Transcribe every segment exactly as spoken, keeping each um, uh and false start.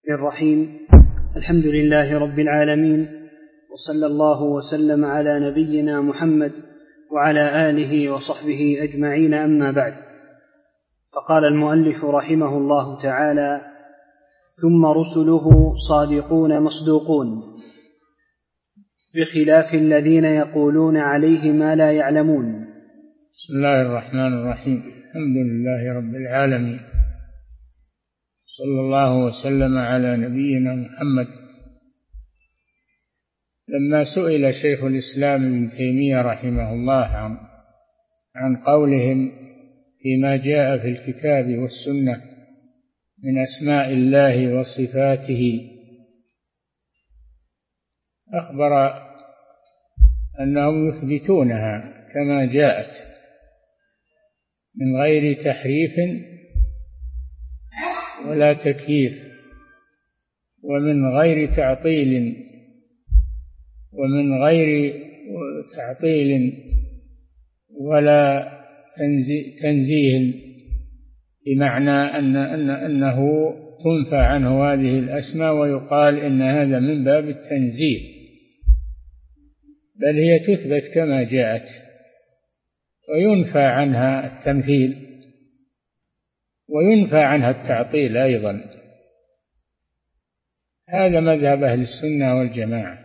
الرحيم. الحمد لله رب العالمين، وصلى الله وسلم على نبينا محمد وعلى آله وصحبه أجمعين، أما بعد. فقال المؤلف رحمه الله تعالى: ثم رسله صادقون مصدوقون، بخلاف الذين يقولون عليه ما لا يعلمون. بسم الله الرحمن الرحيم. الحمد لله رب العالمين، صلى الله وسلم على نبينا محمد. لما سئل شيخ الإسلام ابن تيمية رحمه الله عن عن قولهم فيما جاء في الكتاب والسنة من أسماء الله وصفاته، أخبر أنهم يثبتونها كما جاءت من غير تحريف ولا تكييف، ومن غير تعطيل ومن غير تعطيل ولا تنزيه، بمعنى أن أن أنه تنفى عنه هذه الأسماء ويقال إن هذا من باب التنزيه، بل هي تثبت كما جاءت، وينفى عنها التمثيل وينفى عنها التعطيل أيضا. هذا مذهب أهل السنة والجماعة،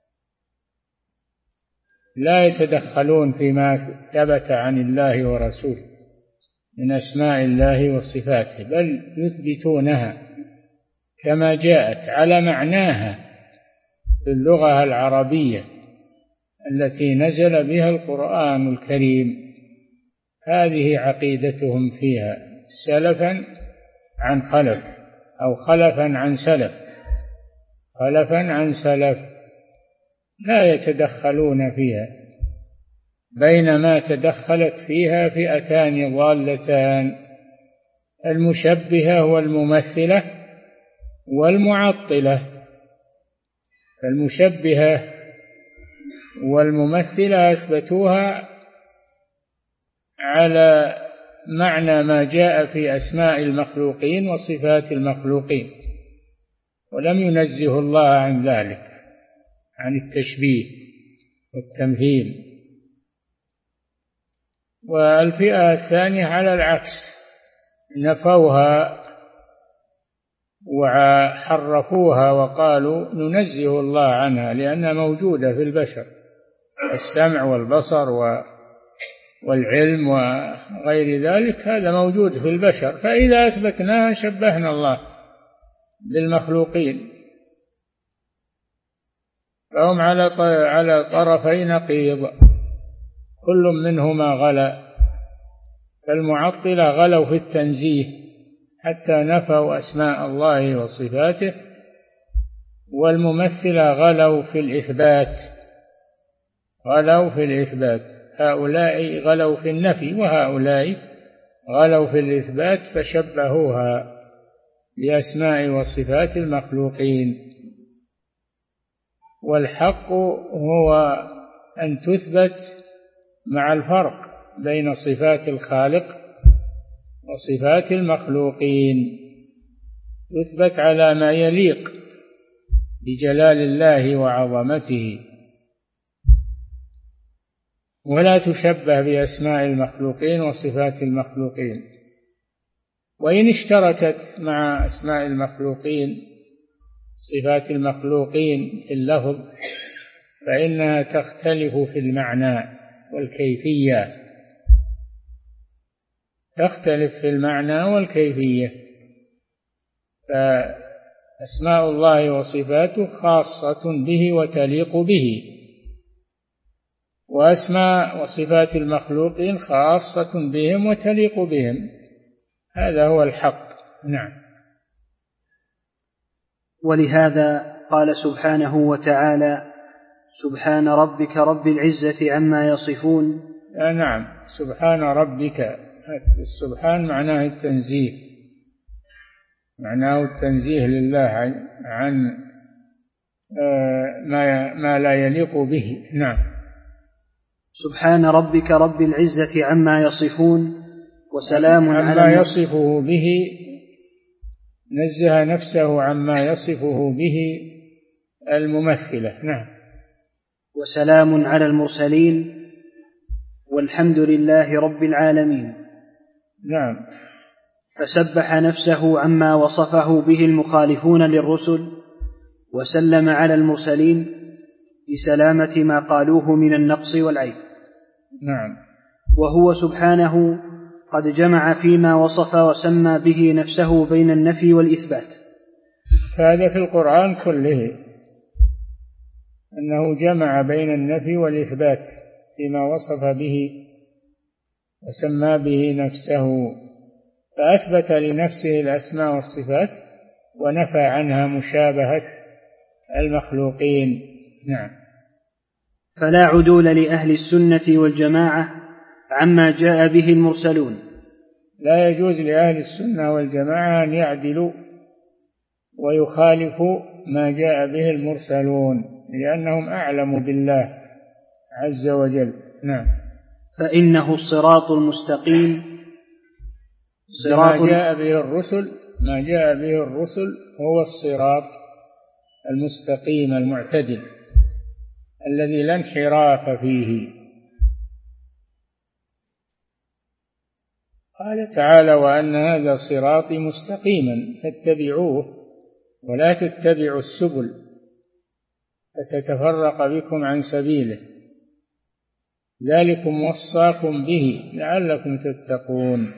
لا يتدخلون فيما ثبت عن الله ورسوله من أسماء الله وصفاته، بل يثبتونها كما جاءت على معناها في اللغة العربية التي نزل بها القرآن الكريم. هذه عقيدتهم فيها، سلفا عن خلف أو خلفا عن سلف، خلفا عن سلف، لا يتدخلون فيها، بينما تدخلت فيها فئتان ضالتان: المشبهة والممثلة والمعطلة. المشبهة والممثلة أثبتوها على معنى ما جاء في أسماء المخلوقين وصفات المخلوقين، ولم ينزه الله عن ذلك، عن التشبيه والتمثيل. والفئة الثانية على العكس، نفوها وحرفوها وقالوا ننزه الله عنها لأنها موجودة في البشر، السمع والبصر والعلم وغير ذلك، هذا موجود في البشر، فإذا أثبتناها شبهنا الله بالمخلوقين. فهم على على طرفي نقيض، كل منهما غلا. فالمعطلة غلوا في التنزيه حتى نفوا أسماء الله وصفاته، والممثلة غلوا في الإثبات، غلوا في الإثبات. هؤلاء غلوا في النفي وهؤلاء غلوا في الإثبات، فشبهوها بأسماء وصفات المخلوقين. والحق هو أن تثبت مع الفرق بين صفات الخالق وصفات المخلوقين، تثبت على ما يليق بجلال الله وعظمته، ولا تشبه بأسماء المخلوقين وصفات المخلوقين. وإن اشتركت مع أسماء المخلوقين صفات المخلوقين في اللفظ فإنها تختلف في المعنى والكيفية، تختلف في المعنى والكيفية. فأسماء الله وصفاته خاصة به وتليق به، وأسماء وصفات المخلوقين خاصة بهم وتليق بهم. هذا هو الحق. نعم. ولهذا قال سبحانه وتعالى: سبحان ربك رب العزة عما يصفون. نعم، سبحان ربك. السبحان معناه التنزيه، معناه التنزيه لله عن ما لا يليق به. نعم. سبحان ربك رب العزة عما يصفون وسلام على ما يصفه به نزه نفسه عما يصفه به الممثلة. نعم. وسلام على المرسلين والحمد لله رب العالمين. نعم. فسبح نفسه عما وصفه به المخالفون للرسل، وسلم على المرسلين بسلامة ما قالوه من النقص والعيب. نعم. وهو سبحانه قد جمع فيما وصف وسمى به نفسه بين النفي والإثبات. فهذا في القرآن كله أنه جمع بين النفي والإثبات فيما وصف به وسمى به نفسه، فأثبت لنفسه الأسماء والصفات ونفى عنها مشابهة المخلوقين. نعم. فلا عدول لأهل السنة والجماعة عما جاء به المرسلون. لا يجوز لأهل السنة والجماعة أن يعدلوا ويخالفوا ما جاء به المرسلون، لأنهم أعلم بالله عز وجل. نعم. فإنه الصراط المستقيم صراط ما جاء به الرسل ما جاء به الرسل هو الصراط المستقيم المعتدل الذي لا انحراف فيه. قال تعالى: وأن هذا صراطي مستقيما فاتبعوه ولا تتبعوا السبل فتتفرق بكم عن سبيله ذلكم وصاكم به لعلكم تتقون.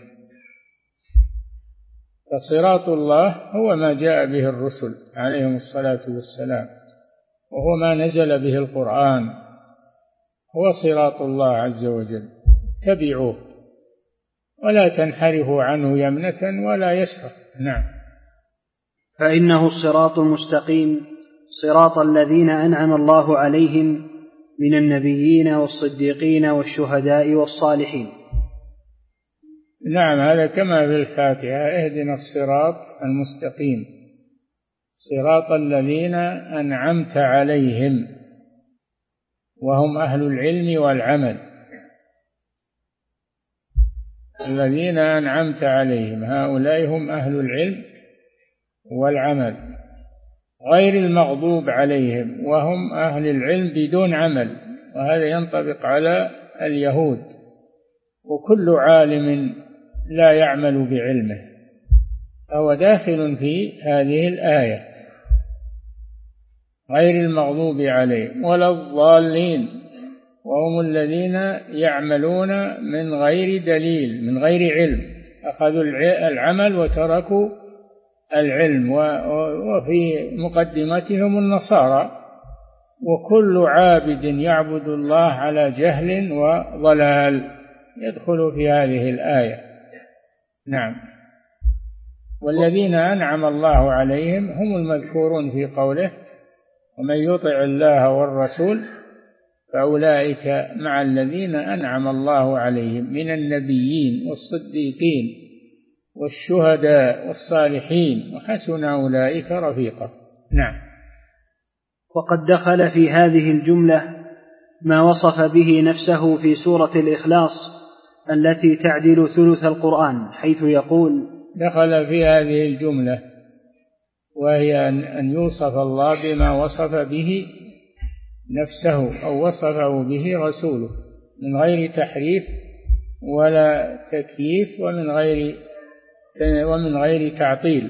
فصراط الله هو ما جاء به الرسل عليهم الصلاة والسلام، وهو ما نزل به القرآن، هو صراط الله عز وجل. اتبعوه ولا تنحرفوا عنه يمنة ولا يسرا. نعم. فإنه الصراط المستقيم صراط الذين أنعم الله عليهم من النبيين والصديقين والشهداء والصالحين. نعم، هذا كما في الفاتحة: اهدنا الصراط المستقيم صراط الذين أنعمت عليهم، وهم أهل العلم والعمل. الذين أنعمت عليهم هؤلاء هم أهل العلم والعمل، غير المغضوب عليهم وهم أهل العلم بدون عمل، وهذا ينطبق على اليهود. وكل عالم لا يعمل بعلمه فهو داخل في هذه الآية: غير المغضوب عليهم ولا الضالين، وهم الذين يعملون من غير دليل من غير علم، أخذوا العمل وتركوا العلم. وفي مقدمتهم النصارى: وكل عابد يعبد الله على جهل وضلال، يدخل في هذه الآية. نعم. والذين أنعم الله عليهم هم المذكورون في قوله: ومن يطع الله والرسول فأولئك مع الذين أنعم الله عليهم من النبيين والصديقين والشهداء والصالحين وحسن أولئك رفيقا. نعم. وقد دخل في هذه الجملة ما وصف به نفسه في سورة الإخلاص التي تعدل ثلث القرآن، حيث يقول: دخل في هذه الجملة وهي أن يوصف الله بما وصف به نفسه أو وصفه به رسوله من غير تحريف ولا تكييف ومن غير ومن غير تعطيل،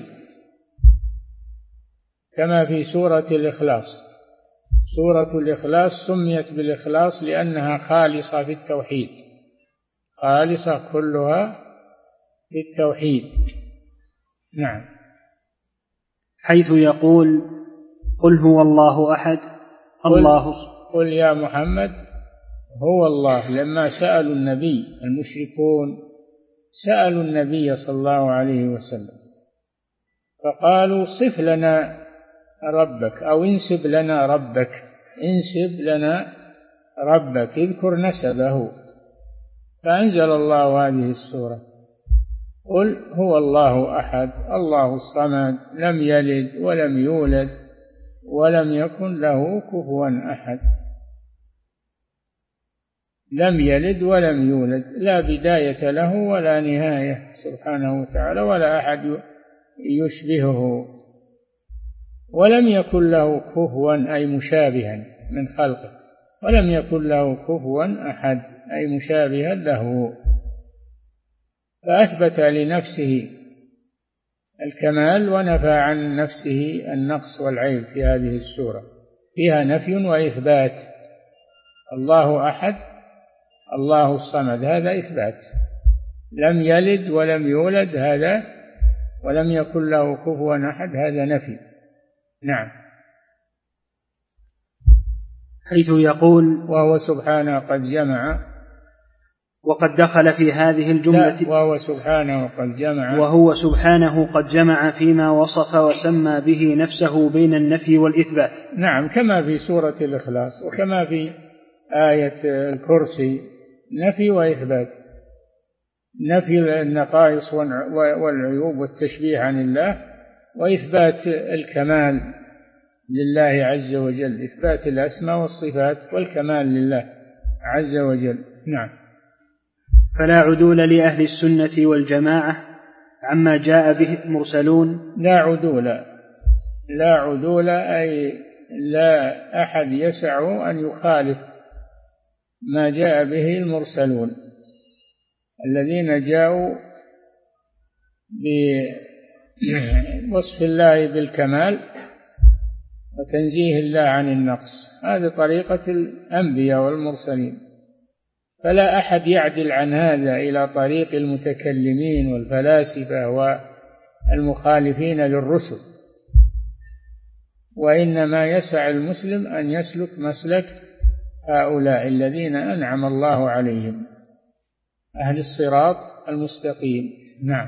كما في سورة الإخلاص. سورة الإخلاص سميت بالإخلاص لأنها خالصة في التوحيد، خالصة كلها في التوحيد. نعم. حيث يقول: قل هو الله أحد الله. قل يا محمد هو الله. لما سألوا النبي المشركون سألوا النبي صلى الله عليه وسلم فقالوا: صف لنا ربك أو انسب لنا ربك، انسب لنا ربك، اذكر نسبه. فأنزل الله هذه السورة: قل هو الله أحد الله الصمد لم يلد ولم يولد ولم يكن له كفوا أحد. لم يلد ولم يولد، لا بداية له ولا نهاية سبحانه وتعالى، ولا أحد يشبهه، ولم يكن له كفوا أي مشابها من خلقه، ولم يكن له كفوا أحد أي مشابها له، فأثبت لنفسه الكمال ونفى عن نفسه النقص والعيب. في هذه السورة فيها نفي وإثبات. الله أحد، الله الصمد، هذا إثبات. لم يلد ولم يولد، هذا ولم يكن له كفوا أحد، هذا نفي. نعم. حيث يقول وهو سبحانه قد جمع، وقد دخل في هذه الجملة وهو سبحانه قد جمع وهو سبحانه قد جمع فيما وصف وسمى به نفسه بين النفي والإثبات. نعم، كما في سورة الإخلاص وكما في آية الكرسي، نفي وإثبات. نفي النقائص والعيوب والتشبيه عن الله، وإثبات الكمال لله عز وجل، إثبات الأسماء والصفات والكمال لله عز وجل. نعم. فلا عدول لأهل السنة والجماعة عما جاء به المرسلون. لا عدول، لا عدول أي لا أحد يسع أن يخالف ما جاء به المرسلون الذين جاءوا بوصف الله بالكمال وتنزيه الله عن النقص. هذه طريقة الأنبياء والمرسلين، فلا أحد يعدل عن هذا إلى طريق المتكلمين والفلاسفة والمخالفين للرسل، وإنما يسع المسلم أن يسلك مسلك هؤلاء الذين أنعم الله عليهم، أهل الصراط المستقيم. نعم.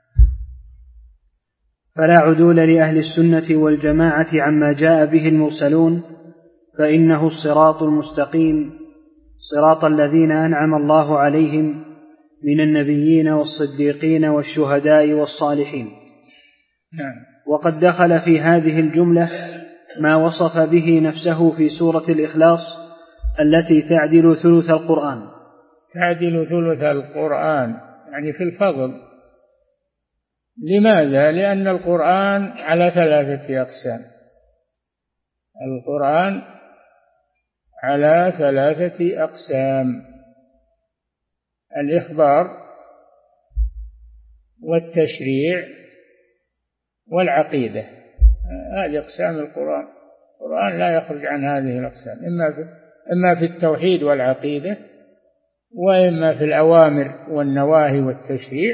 فلا عدول لأهل السنة والجماعة عما جاء به المرسلون، فإنه الصراط المستقيم، صراط الذين أنعم الله عليهم من النبيين والصديقين والشهداء والصالحين. نعم. وقد دخل في هذه الجملة ما وصف به نفسه في سورة الإخلاص التي تعدل ثلث القرآن. تعدل ثلث القرآن يعني في الفضل. لماذا؟ لأن القرآن على ثلاثة أقسام. القرآن على ثلاثة أقسام: الإخبار والتشريع والعقيدة. هذه أقسام القرآن. القرآن لا يخرج عن هذه الأقسام، إما في إما في التوحيد والعقيدة، وإما في الأوامر والنواهي والتشريع،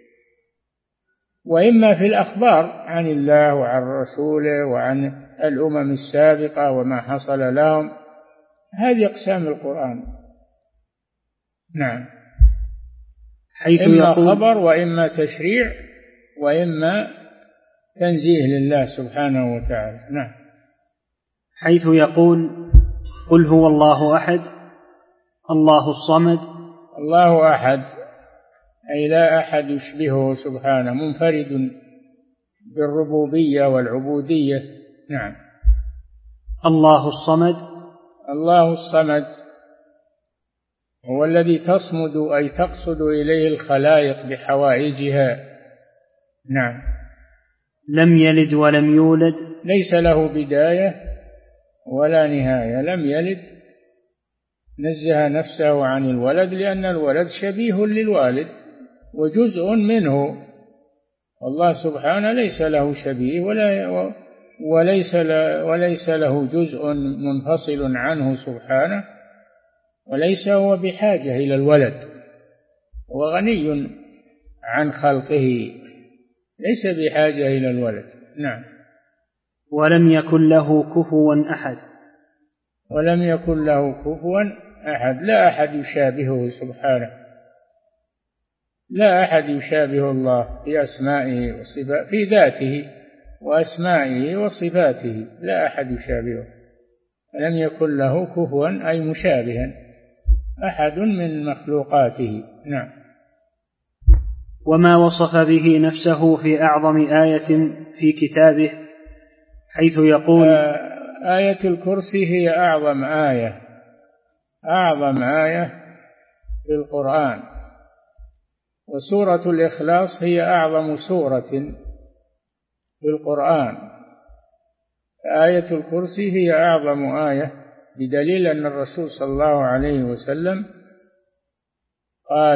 وإما في الأخبار عن الله وعن رسوله وعن الأمم السابقة وما حصل لهم. هذه أقسام القرآن. نعم. حيث إما يقول خبر وإما تشريع وإما تنزيه لله سبحانه وتعالى. نعم. حيث يقول: قل هو الله أحد الله الصمد. الله أحد أي لا أحد يشبهه سبحانه، منفرد بالربوبية والعبودية. نعم. الله الصمد. الله الصمد هو الذي تصمد أي تقصد إليه الخلائق بحوائجها. نعم. لم يلد ولم يولد. ليس له بداية ولا نهاية. لم يلد، نزه نفسه عن الولد، لأن الولد شبيه للوالد وجزء منه، والله سبحانه ليس له شبيه ولا وليس وليس له جزء منفصل عنه سبحانه، وليس هو بحاجة إلى الولد، وغني عن خلقه، ليس بحاجة إلى الولد. نعم. ولم يكن له كفوا أحد. ولم يكن له كفوا أحد. لا أحد يشابهه سبحانه، لا أحد يشابه الله في أسمائه وصفاته، في ذاته وأسمائه وصفاته لا أحد يشابهه. لم يكن له كفوا أي مشابها أحد من مخلوقاته. نعم. وما وصف به نفسه في أعظم آية في كتابه، حيث يقول: آية الكرسي هي أعظم آية، أعظم آية في القرآن، وسورة الإخلاص هي أعظم سورة في القرآن. آية الكرسي هي أعظم آية، بدليل أن الرسول صلى الله عليه وسلم قال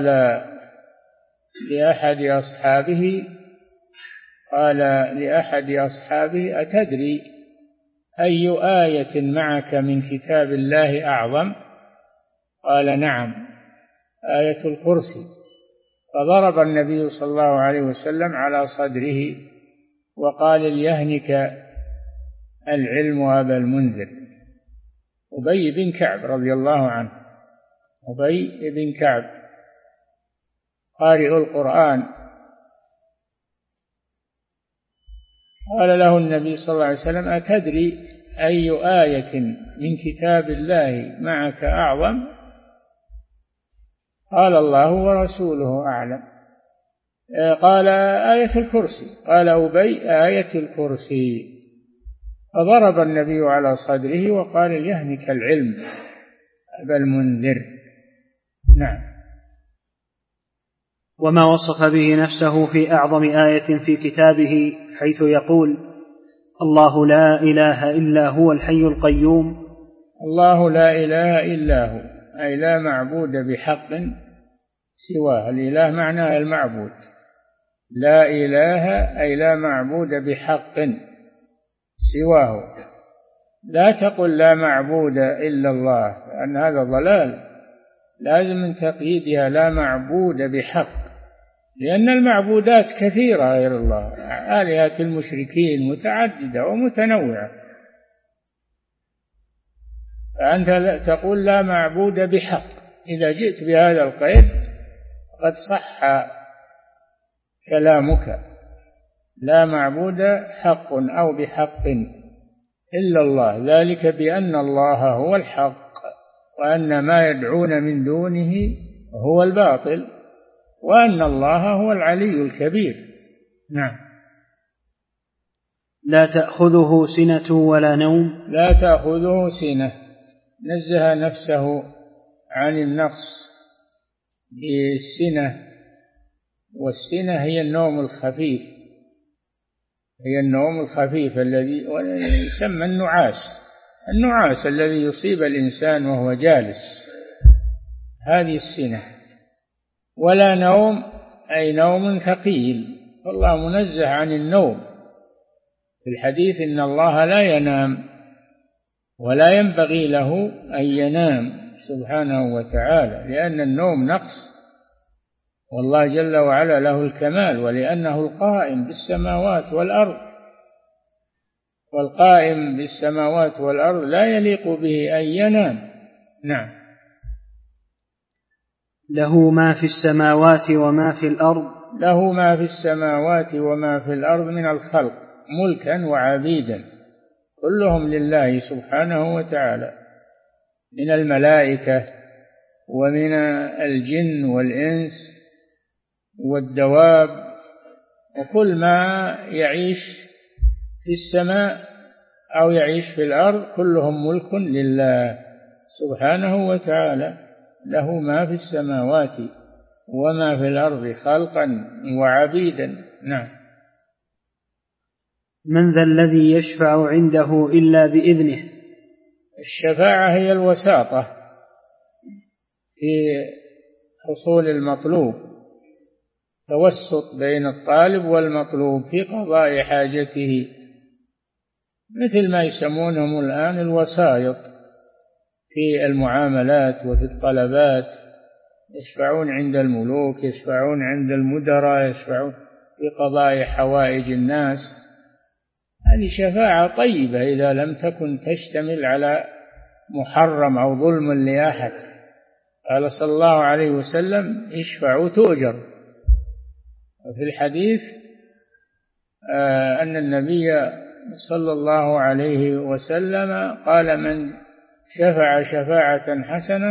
لأحد أصحابه قال لأحد أصحابه أتدري أي آية معك من كتاب الله أعظم؟ قال نعم، آية الكرسي. فضرب النبي صلى الله عليه وسلم على صدره وقال ليهنك العلم أبا المنذر. أبي بن كعب رضي الله عنه، أبي بن كعب قارئ القرآن، قال له النبي صلى الله عليه وسلم أتدري أي آية من كتاب الله معك أعظم؟ قال الله ورسوله أعلم. قال آية الكرسي. قال أبي آية الكرسي. فضرب النبي على صدره وقال ليهنك العلم أبا المنذر. نعم. وما وصف به نفسه في أعظم آية في كتابه حيث يقول الله لا إله إلا هو الحي القيوم. الله لا إله إلا هو، أي لا معبود بحق سواه. الإله معناه المعبود، لا إله أي لا معبود بحق سواه. لا تقل لا معبود إلا الله، لأن هذا ضلال، لازم من تقييدها لا معبود بحق، لأن المعبودات كثيرة غير الله، آلهة المشركين متعددة ومتنوعة، فأنت تقول لا معبود بحق. إذا جئت بهذا القيد قد صح كلامك، لا معبود حق أو بحق إلا الله، ذلك بأن الله هو الحق وأن ما يدعون من دونه هو الباطل وأن الله هو العلي الكبير. نعم. لا تأخذه سنة ولا نوم. لا تأخذه سنة، نزه نفسه عن النقص بالسنة، والسنة هي النوم الخفيف، هي النوم الخفيف الذي يسمى النعاس، النعاس الذي يصيب الإنسان وهو جالس، هذه السنة. ولا نوم أي نوم ثقيل، فالله منزه عن النوم. في الحديث إن الله لا ينام ولا ينبغي له أن ينام سبحانه وتعالى، لأن النوم نقص، والله جل وعلا له الكمال، ولأنه القائم بالسماوات والأرض، والقائم بالسماوات والأرض لا يليق به أن ينام. نعم. له ما في السماوات وما في الأرض. له ما في السماوات وما في الأرض من الخلق ملكا وعبيدا، كلهم لله سبحانه وتعالى، من الملائكة ومن الجن والإنس والدواب، وكل ما يعيش في السماء أو يعيش في الأرض كلهم ملك لله سبحانه وتعالى، له ما في السماوات وما في الأرض خلقا وعبيدا. نعم. من ذا الذي يشفع عنده إلا بإذنه. الشفاعة هي الوساطة في حصول المطلوب، توسط بين الطالب والمطلوب في قضاء حاجته، مثل ما يسمونهم الآن الوسائط في المعاملات وفي الطلبات، يشفعون عند الملوك، يشفعون عند المدراء، يشفعون في قضاء حوائج الناس. هذه شفاعة طيبة إذا لم تكن تشتمل على محرم أو ظلم لأحد. قال صلى الله عليه وسلم اشفعوا تؤجر. وفي الحديث أن النبي صلى الله عليه وسلم قال من شفع شفاعة حسنة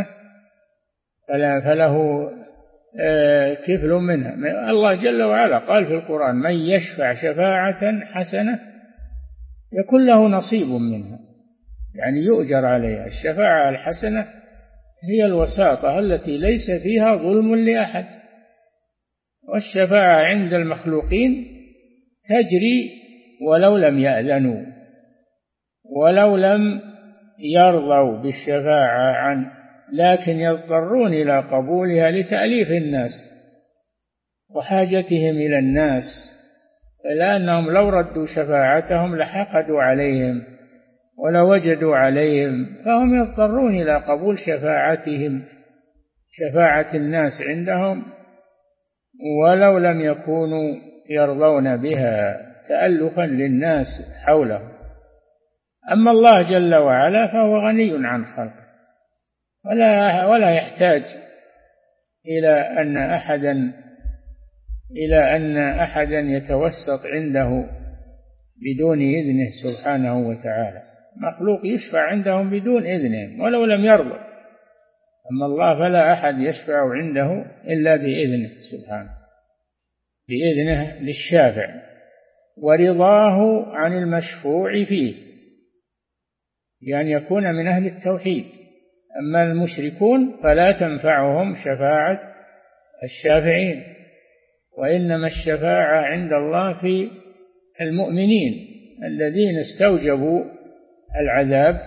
فله كفل منها. الله جل وعلا قال في القرآن من يشفع شفاعة حسنة يكون له نصيب منها، يعني يؤجر عليها. الشفاعة الحسنة هي الوساطة التي ليس فيها ظلم لأحد، والشفاعة عند المخلوقين تجري ولو لم يأذنوا ولو لم يرضوا بالشفاعة عنه، لكن يضطرون إلى قبولها لتأليف الناس وحاجتهم إلى الناس، لأنهم لو ردوا شفاعتهم لحقدوا عليهم ولو وجدوا عليهم، فهم يضطرون إلى قبول شفاعتهم، شفاعة الناس عندهم، ولو لم يكونوا يرضون بها تألفا للناس حولهم. أما الله جل وعلا فهو غني عن خلقه، ولا ولا يحتاج إلى أن أحدا إلى أن أحدا يتوسط عنده بدون إذنه سبحانه وتعالى. مخلوق يشفع عندهم بدون إذنهم ولو لم يرضوا، أما الله فلا أحد يشفع عنده إلا بإذنه سبحانه، بإذنه للشافع ورضاه عن المشفوع فيه، يعني يكون من أهل التوحيد. أما المشركون فلا تنفعهم شفاعة الشافعين، وإنما الشفاعة عند الله في المؤمنين الذين استوجبوا العذاب،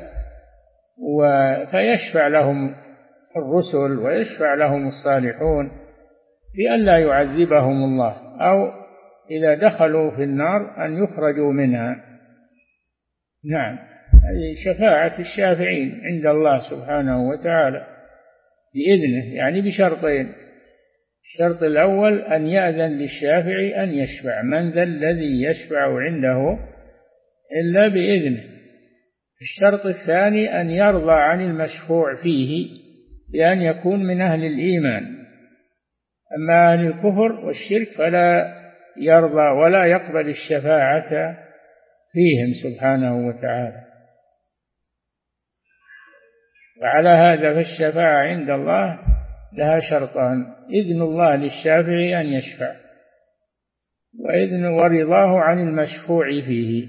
فيشفع لهم الرسل ويشفع لهم الصالحون بأن لا يعذبهم الله، أو إذا دخلوا في النار أن يخرجوا منها. نعم، هذه شفاعة الشافعين عند الله سبحانه وتعالى بإذنه، يعني بشرطين: الشرط الأول أن يأذن للشافع أن يشفع، من ذا الذي يشفع عنده إلا بإذنه. الشرط الثاني أن يرضى عن المشفوع فيه بأن يكون من أهل الإيمان. أما أهل الكفر والشرك فلا يرضى ولا يقبل الشفاعة فيهم سبحانه وتعالى. وعلى هذا فالشفاعة عند الله لها شرطان: إذن الله للشافع أن يشفع، وإذن ورضاه عن المشفوع فيه.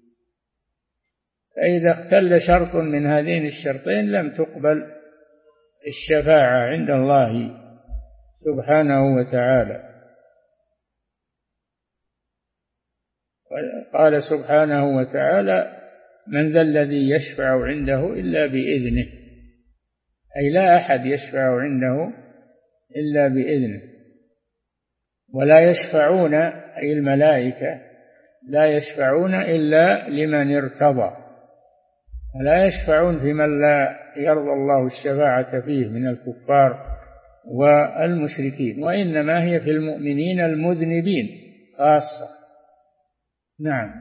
فإذا اختل شرط من هذين الشرطين لم تقبل الشفاعة عند الله سبحانه وتعالى. قال سبحانه وتعالى: من ذا الذي يشفع عنده إلا بإذنه، أي لا أحد يشفع عنده إلا بإذنه. ولا يشفعون، أي الملائكة لا يشفعون إلا لمن ارتضى، ولا يشفعون في من لا يرضى الله الشفاعة فيه من الكفار والمشركين، وإنما هي في المؤمنين المذنبين خاصة. نعم.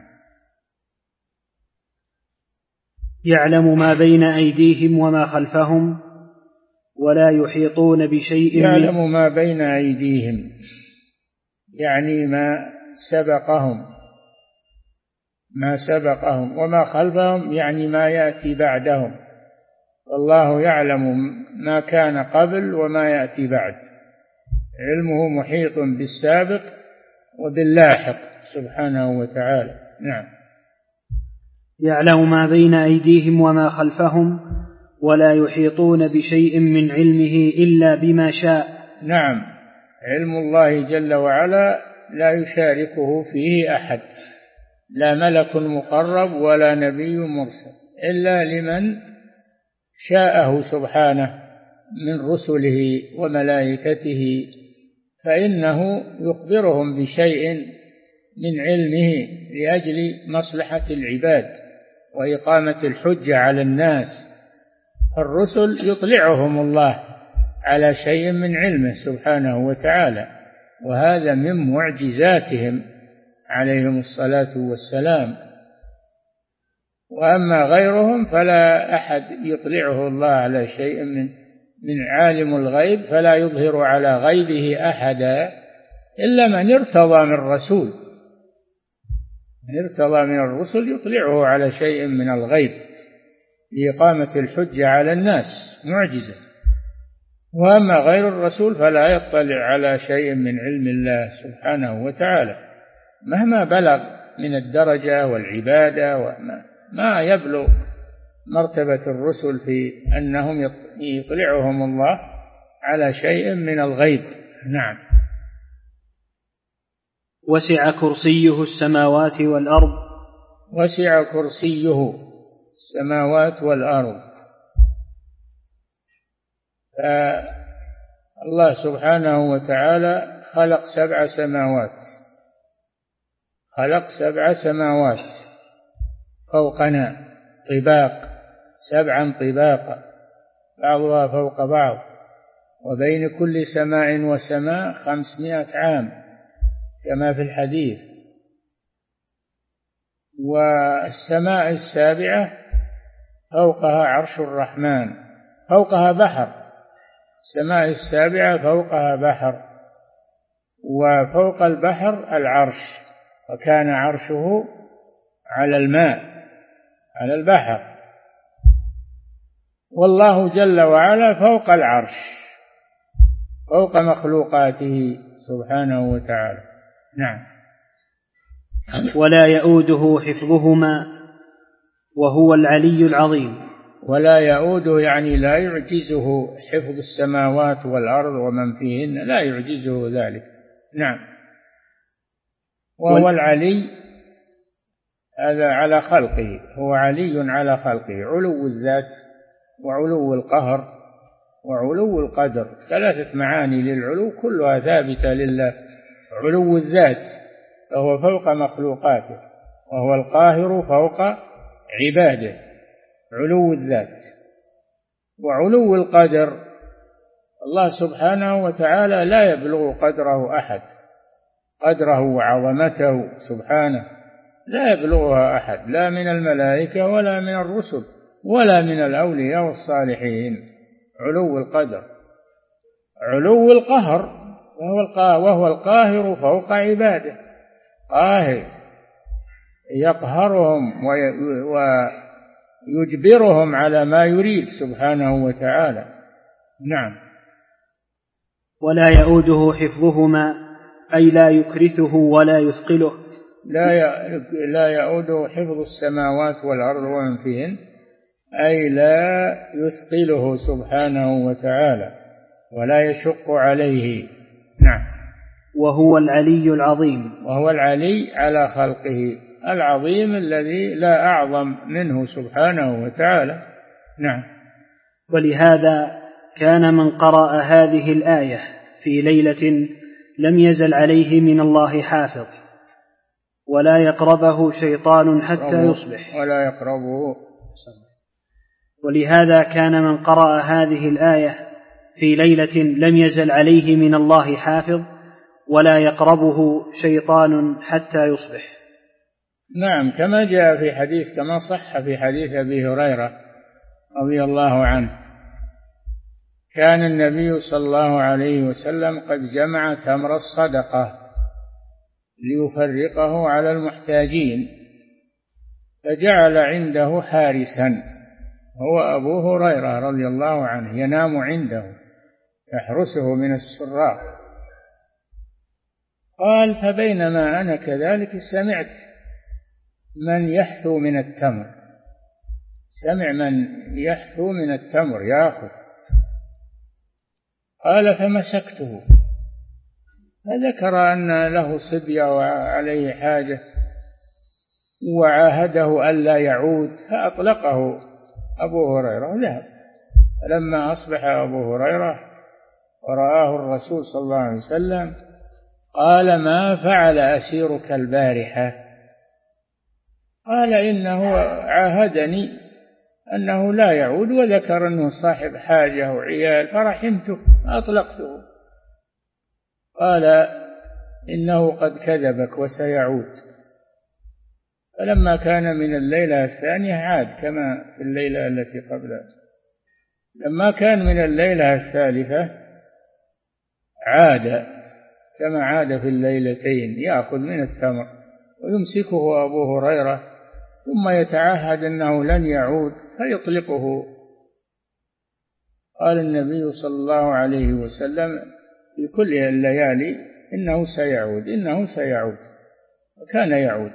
يعلم ما بين أيديهم وما خلفهم ولا يحيطون بشيء. يعلم ما بين أيديهم يعني ما سبقهم، ما سبقهم، وما خلفهم يعني ما يأتي بعدهم. والله يعلم ما كان قبل وما يأتي بعد، علمه محيط بالسابق وباللاحق سبحانه وتعالى. نعم. يعلم ما بين أيديهم وما خلفهم ولا يحيطون بشيء من علمه إلا بما شاء. نعم، علم الله جل وعلا لا يشاركه فيه أحد، لا ملك مقرب ولا نبي مرسل، إلا لمن شاءه سبحانه من رسله وملائكته، فإنه يخبرهم بشيء من علمه لأجل مصلحة العباد وإقامة الحجة على الناس. الرسل يطلعهم الله على شيء من علمه سبحانه وتعالى، وهذا من معجزاتهم عليهم الصلاة والسلام. وأما غيرهم فلا أحد يطلعه الله على شيء من من عالم الغيب، فلا يظهر على غيبه أحدا إلا من ارتضى من رسول، من ارتضى من الرسل يطلعه على شيء من الغيب لإقامة الحجة على الناس، معجزة. وأما غير الرسول فلا يطلع على شيء من علم الله سبحانه وتعالى مهما بلغ من الدرجة والعبادة، وما ما يبلغ مرتبة الرسل في أنهم يطلعهم الله على شيء من الغيب. نعم. وسع كرسيه السماوات والأرض وسع كرسيه السماوات والأرض. الله سبحانه وتعالى خلق سبع سماوات خلق سبع سماوات فوقنا طباق، سبعا طباقا بعضها فوق بعض، وبين كل سماء وسماء خمسمائة عام كما في الحديث. والسماء السابعة فوقها عرش الرحمن، فوقها بحر. السماء السابعة فوقها بحر، وفوق البحر العرش، وكان عرشه على الماء على البحر. والله جل وعلا فوق العرش، فوق مخلوقاته سبحانه وتعالى. نعم. ولا يؤوده حفظهما وهو العلي العظيم. ولا يؤوده يعني لا يعجزه حفظ السماوات والأرض ومن فيهن، لا يعجزه ذلك. نعم. وهو العلي، هذا على خلقه، هو علي على خلقه، علو الذات وعلو القهر وعلو القدر، ثلاثة معاني للعلو كلها ثابتة لله. علو الذات فهو فوق مخلوقاته، وهو القاهر فوق عباده، علو الذات. وعلو القدر، الله سبحانه وتعالى لا يبلغ قدره أحد، قدره وعظمته سبحانه لا يبلغها أحد، لا من الملائكة ولا من الرسل ولا من الأولياء والصالحين. علو القدر. علو القهر، وهو القاهر فوق عباده، قاهر يقهرهم ويجبرهم على ما يريد سبحانه وتعالى. نعم. ولا يؤوده حفظهما أي لا يكرثه ولا يثقله. لا يؤوده حفظ السماوات والأرض ومن فيهن، أي لا يثقله سبحانه وتعالى ولا يشق عليه. نعم. وهو العلي العظيم. وهو العلي على خلقه، العظيم الذي لا أعظم منه سبحانه وتعالى. نعم. ولهذا كان من قرأ هذه الآية في ليلة لم يزل عليه من الله حافظ ولا يقربه شيطان حتى يصبح. ولا يقربه. ولهذا كان من قرأ هذه الآية في ليلة لم يزل عليه من الله حافظ ولا يقربه شيطان حتى يصبح. نعم، كما جاء في حديث، كما صح في حديث أبي هريرة رضي الله عنه، كان النبي صلى الله عليه وسلم قد جمع تمر الصدقة ليفرقه على المحتاجين، فجعل عنده حارسا هو أبو هريرة رضي الله عنه، ينام عنده يحرسه من السراق. قال: فبينما أنا كذلك سمعت من يحثو من التمر، سمع من يحثو من التمر يأخذ. قال: فمسكته، فذكر أن له صبية وعليه حاجة وعاهده ألا يعود، فأطلقه أبو هريرة وذهب. فلما أصبح أبو هريرة ورآه الرسول صلى الله عليه وسلم قال: ما فعل أسيرك البارحة؟ قال: إنه عاهدني أنه لا يعود، وذكر أنه صاحب حاجة وعيال فرحمته أطلقته. قال: إنه قد كذبك وسيعود. فلما كان من الليلة الثانية عاد كما في الليلة التي قبلها. لما كان من الليلة الثالثة عاد كما عاد في الليلتين، يأخذ من التمر ويمسكه أبو هريرة، ثم يتعهد أنه لن يعود فيطلقه. قال النبي صلى الله عليه وسلم في كل الليالي: إنه سيعود، إنه سيعود، وكان يعود.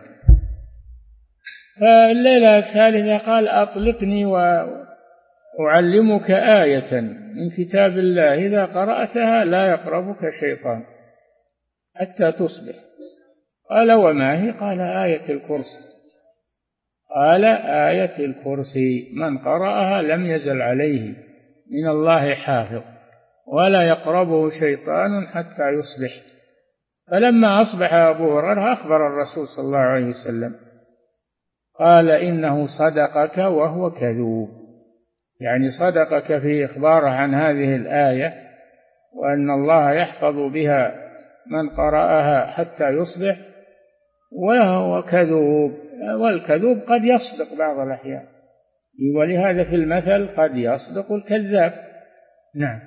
فالليلة الثالثة قال: أطلقني وأعلمك آية من كتاب الله إذا قرأتها لا يقربك شيطان حتى تصبح. قال: وما هي؟ قال: آية الكرسي. قال آية الكرسي من قرأها لم يزل عليه من الله حافظ ولا يقربه شيطان حتى يصبح. فلما أصبح أبو هريرة أخبر الرسول صلى الله عليه وسلم قال إنه صدقك وهو كذوب، يعني صدقك في إخباره عن هذه الآية وأن الله يحفظ بها من قرأها حتى يصبح، وهو كذوب، والكذوب قد يصدق بعض الأحيان، ولهذا في المثل قد يصدق الكذاب. نعم.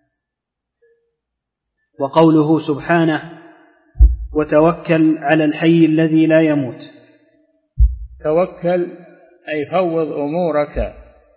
وقوله سبحانه وتوكل على الحي الذي لا يموت. توكل أي فوض أمورك،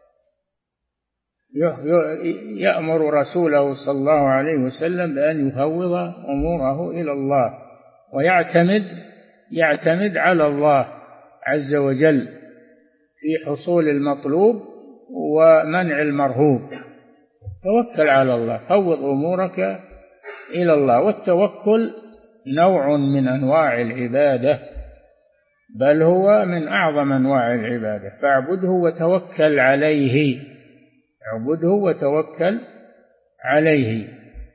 يأمر رسوله صلى الله عليه وسلم بأن يفوض أموره إلى الله ويعتمد يعتمد على الله عز وجل في حصول المطلوب ومنع المرهوب. توكل على الله، فوض أمورك إلى الله. والتوكل نوع من أنواع العبادة، بل هو من أعظم أنواع العبادة، فاعبده وتوكل عليه، اعبده وتوكل عليه.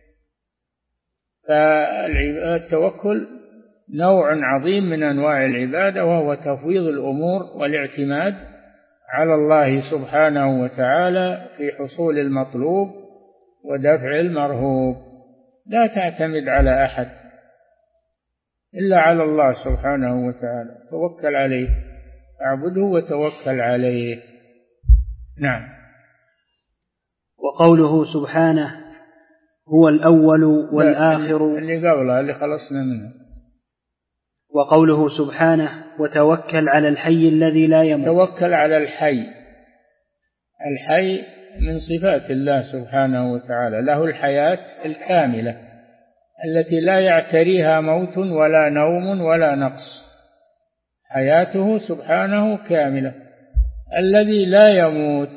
فالتوكل نوع عظيم من أنواع العبادة، وهو تفويض الأمور والاعتماد على الله سبحانه وتعالى في حصول المطلوب ودفع المرهوب. لا تعتمد على أحد إلا على الله سبحانه وتعالى، توكل عليه، اعبده وتوكل عليه. نعم. وقوله سبحانه هو الأول والآخر، اللي قبله اللي خلصنا منه. وقوله سبحانه وتوكل على الحي الذي لا يموت. توكل على الحي، الحي من صفات الله سبحانه وتعالى، له الحياة الكاملة التي لا يعتريها موت ولا نوم ولا نقص، حياته سبحانه كاملة. الذي لا يموت،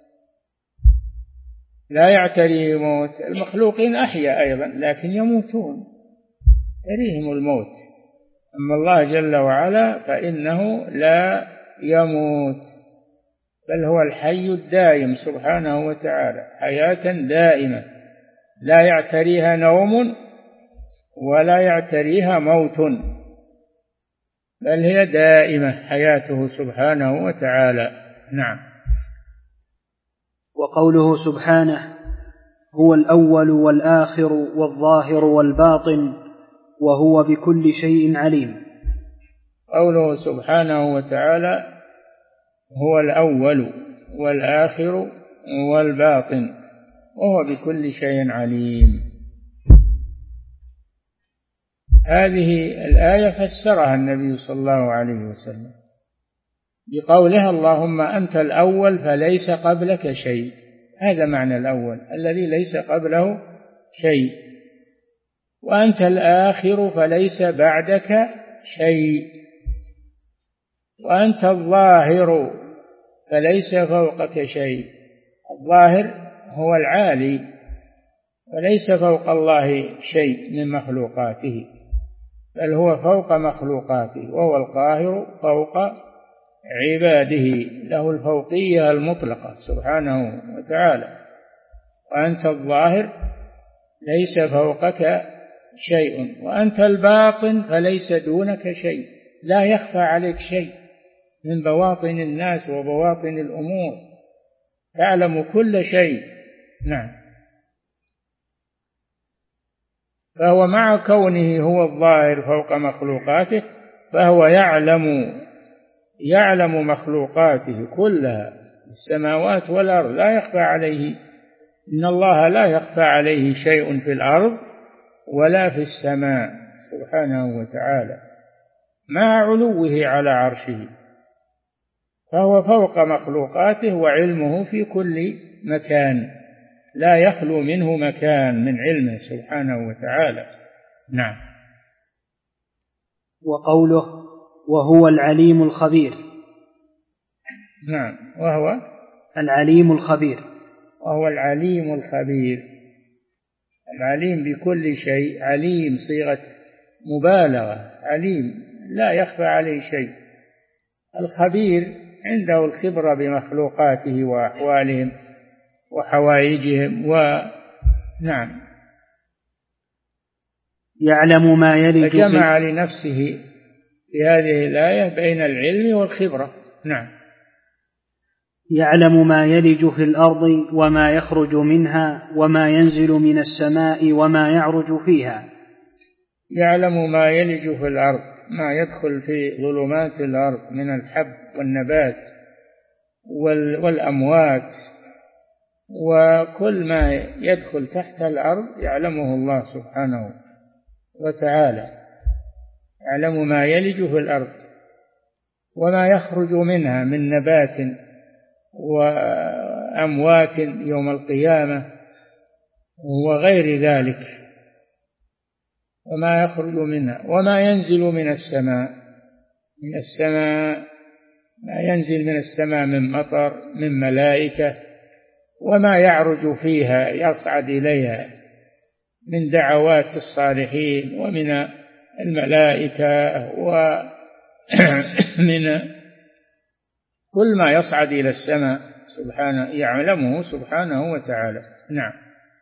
لا يعتريه موت. المخلوقين أحياء أيضا لكن يموتون، يعتريهم الموت. أما الله جل وعلا فإنه لا يموت، بل هو الحي الدائم سبحانه وتعالى، حياة دائمة لا يعتريها نوم ولا يعتريها موت، بل هي دائمة حياته سبحانه وتعالى. نعم. وقوله سبحانه هو الأول والآخر والظاهر والباطن وهو بكل شيء عليم. قوله سبحانه وتعالى هو الأول والآخر والباطن وهو بكل شيء عليم. هذه الآية فسرها النبي صلى الله عليه وسلم بقولها اللهم أنت الأول فليس قبلك شيء. هذا معنى الأول الذي ليس قبله شيء، وأنت الآخر فليس بعدك شيء، وأنت الظاهر فليس فوقك شيء. الظاهر هو العالي، فليس فوق الله شيء من مخلوقاته، بل هو فوق مخلوقاته، وهو القاهر فوق عباده، له الفوقية المطلقة سبحانه وتعالى. وأنت الظاهر ليس فوقك شيء، وأنت الباطن فليس دونك شيء، لا يخفى عليك شيء من بواطن الناس وبواطن الأمور، تعلم كل شيء. نعم. فهو مع كونه هو الظاهر فوق مخلوقاته فهو يعلم يعلم مخلوقاته كلها، السماوات والأرض، لا يخفى عليه، إن الله لا يخفى عليه شيء في الأرض ولا في السماء سبحانه وتعالى، مع علوه على عرشه، فهو فوق مخلوقاته وعلمه في كل مكان، لا يخلو منه مكان من علمه سبحانه وتعالى. نعم. وقوله وهو العليم الخبير. نعم. وهو العليم الخبير. وهو العليم الخبير، العليم بكل شيء، عليم صيغة مبالغة، عليم لا يخفى عليه شيء. الخبير عنده الخبرة بمخلوقاته وأحوالهم وحوائجهم. ونعم، يعلم ما يلج فجمع لنفسه في هذه الآية بين العلم والخبرة. نعم. يعلم ما يلج في الأرض وما يخرج منها وما ينزل من السماء وما يعرج فيها. يعلم ما يلج في الأرض، ما يدخل في ظلمات الأرض من الحب والنبات والأموات، وكل ما يدخل تحت الأرض يعلمه الله سبحانه وتعالى. يعلم ما يلج في الأرض وما يخرج منها من نبات وأموات يوم القيامة وغير ذلك، وما يخرج منها وما ينزل من السماء من السماء ما ينزل من السماء من مطر، من ملائكة، وما يعرج فيها يصعد إليها من دعوات الصالحين ومن الملائكة ومن كل ما يصعد إلى السماء سبحانه يعلمه سبحانه وتعالى. نعم.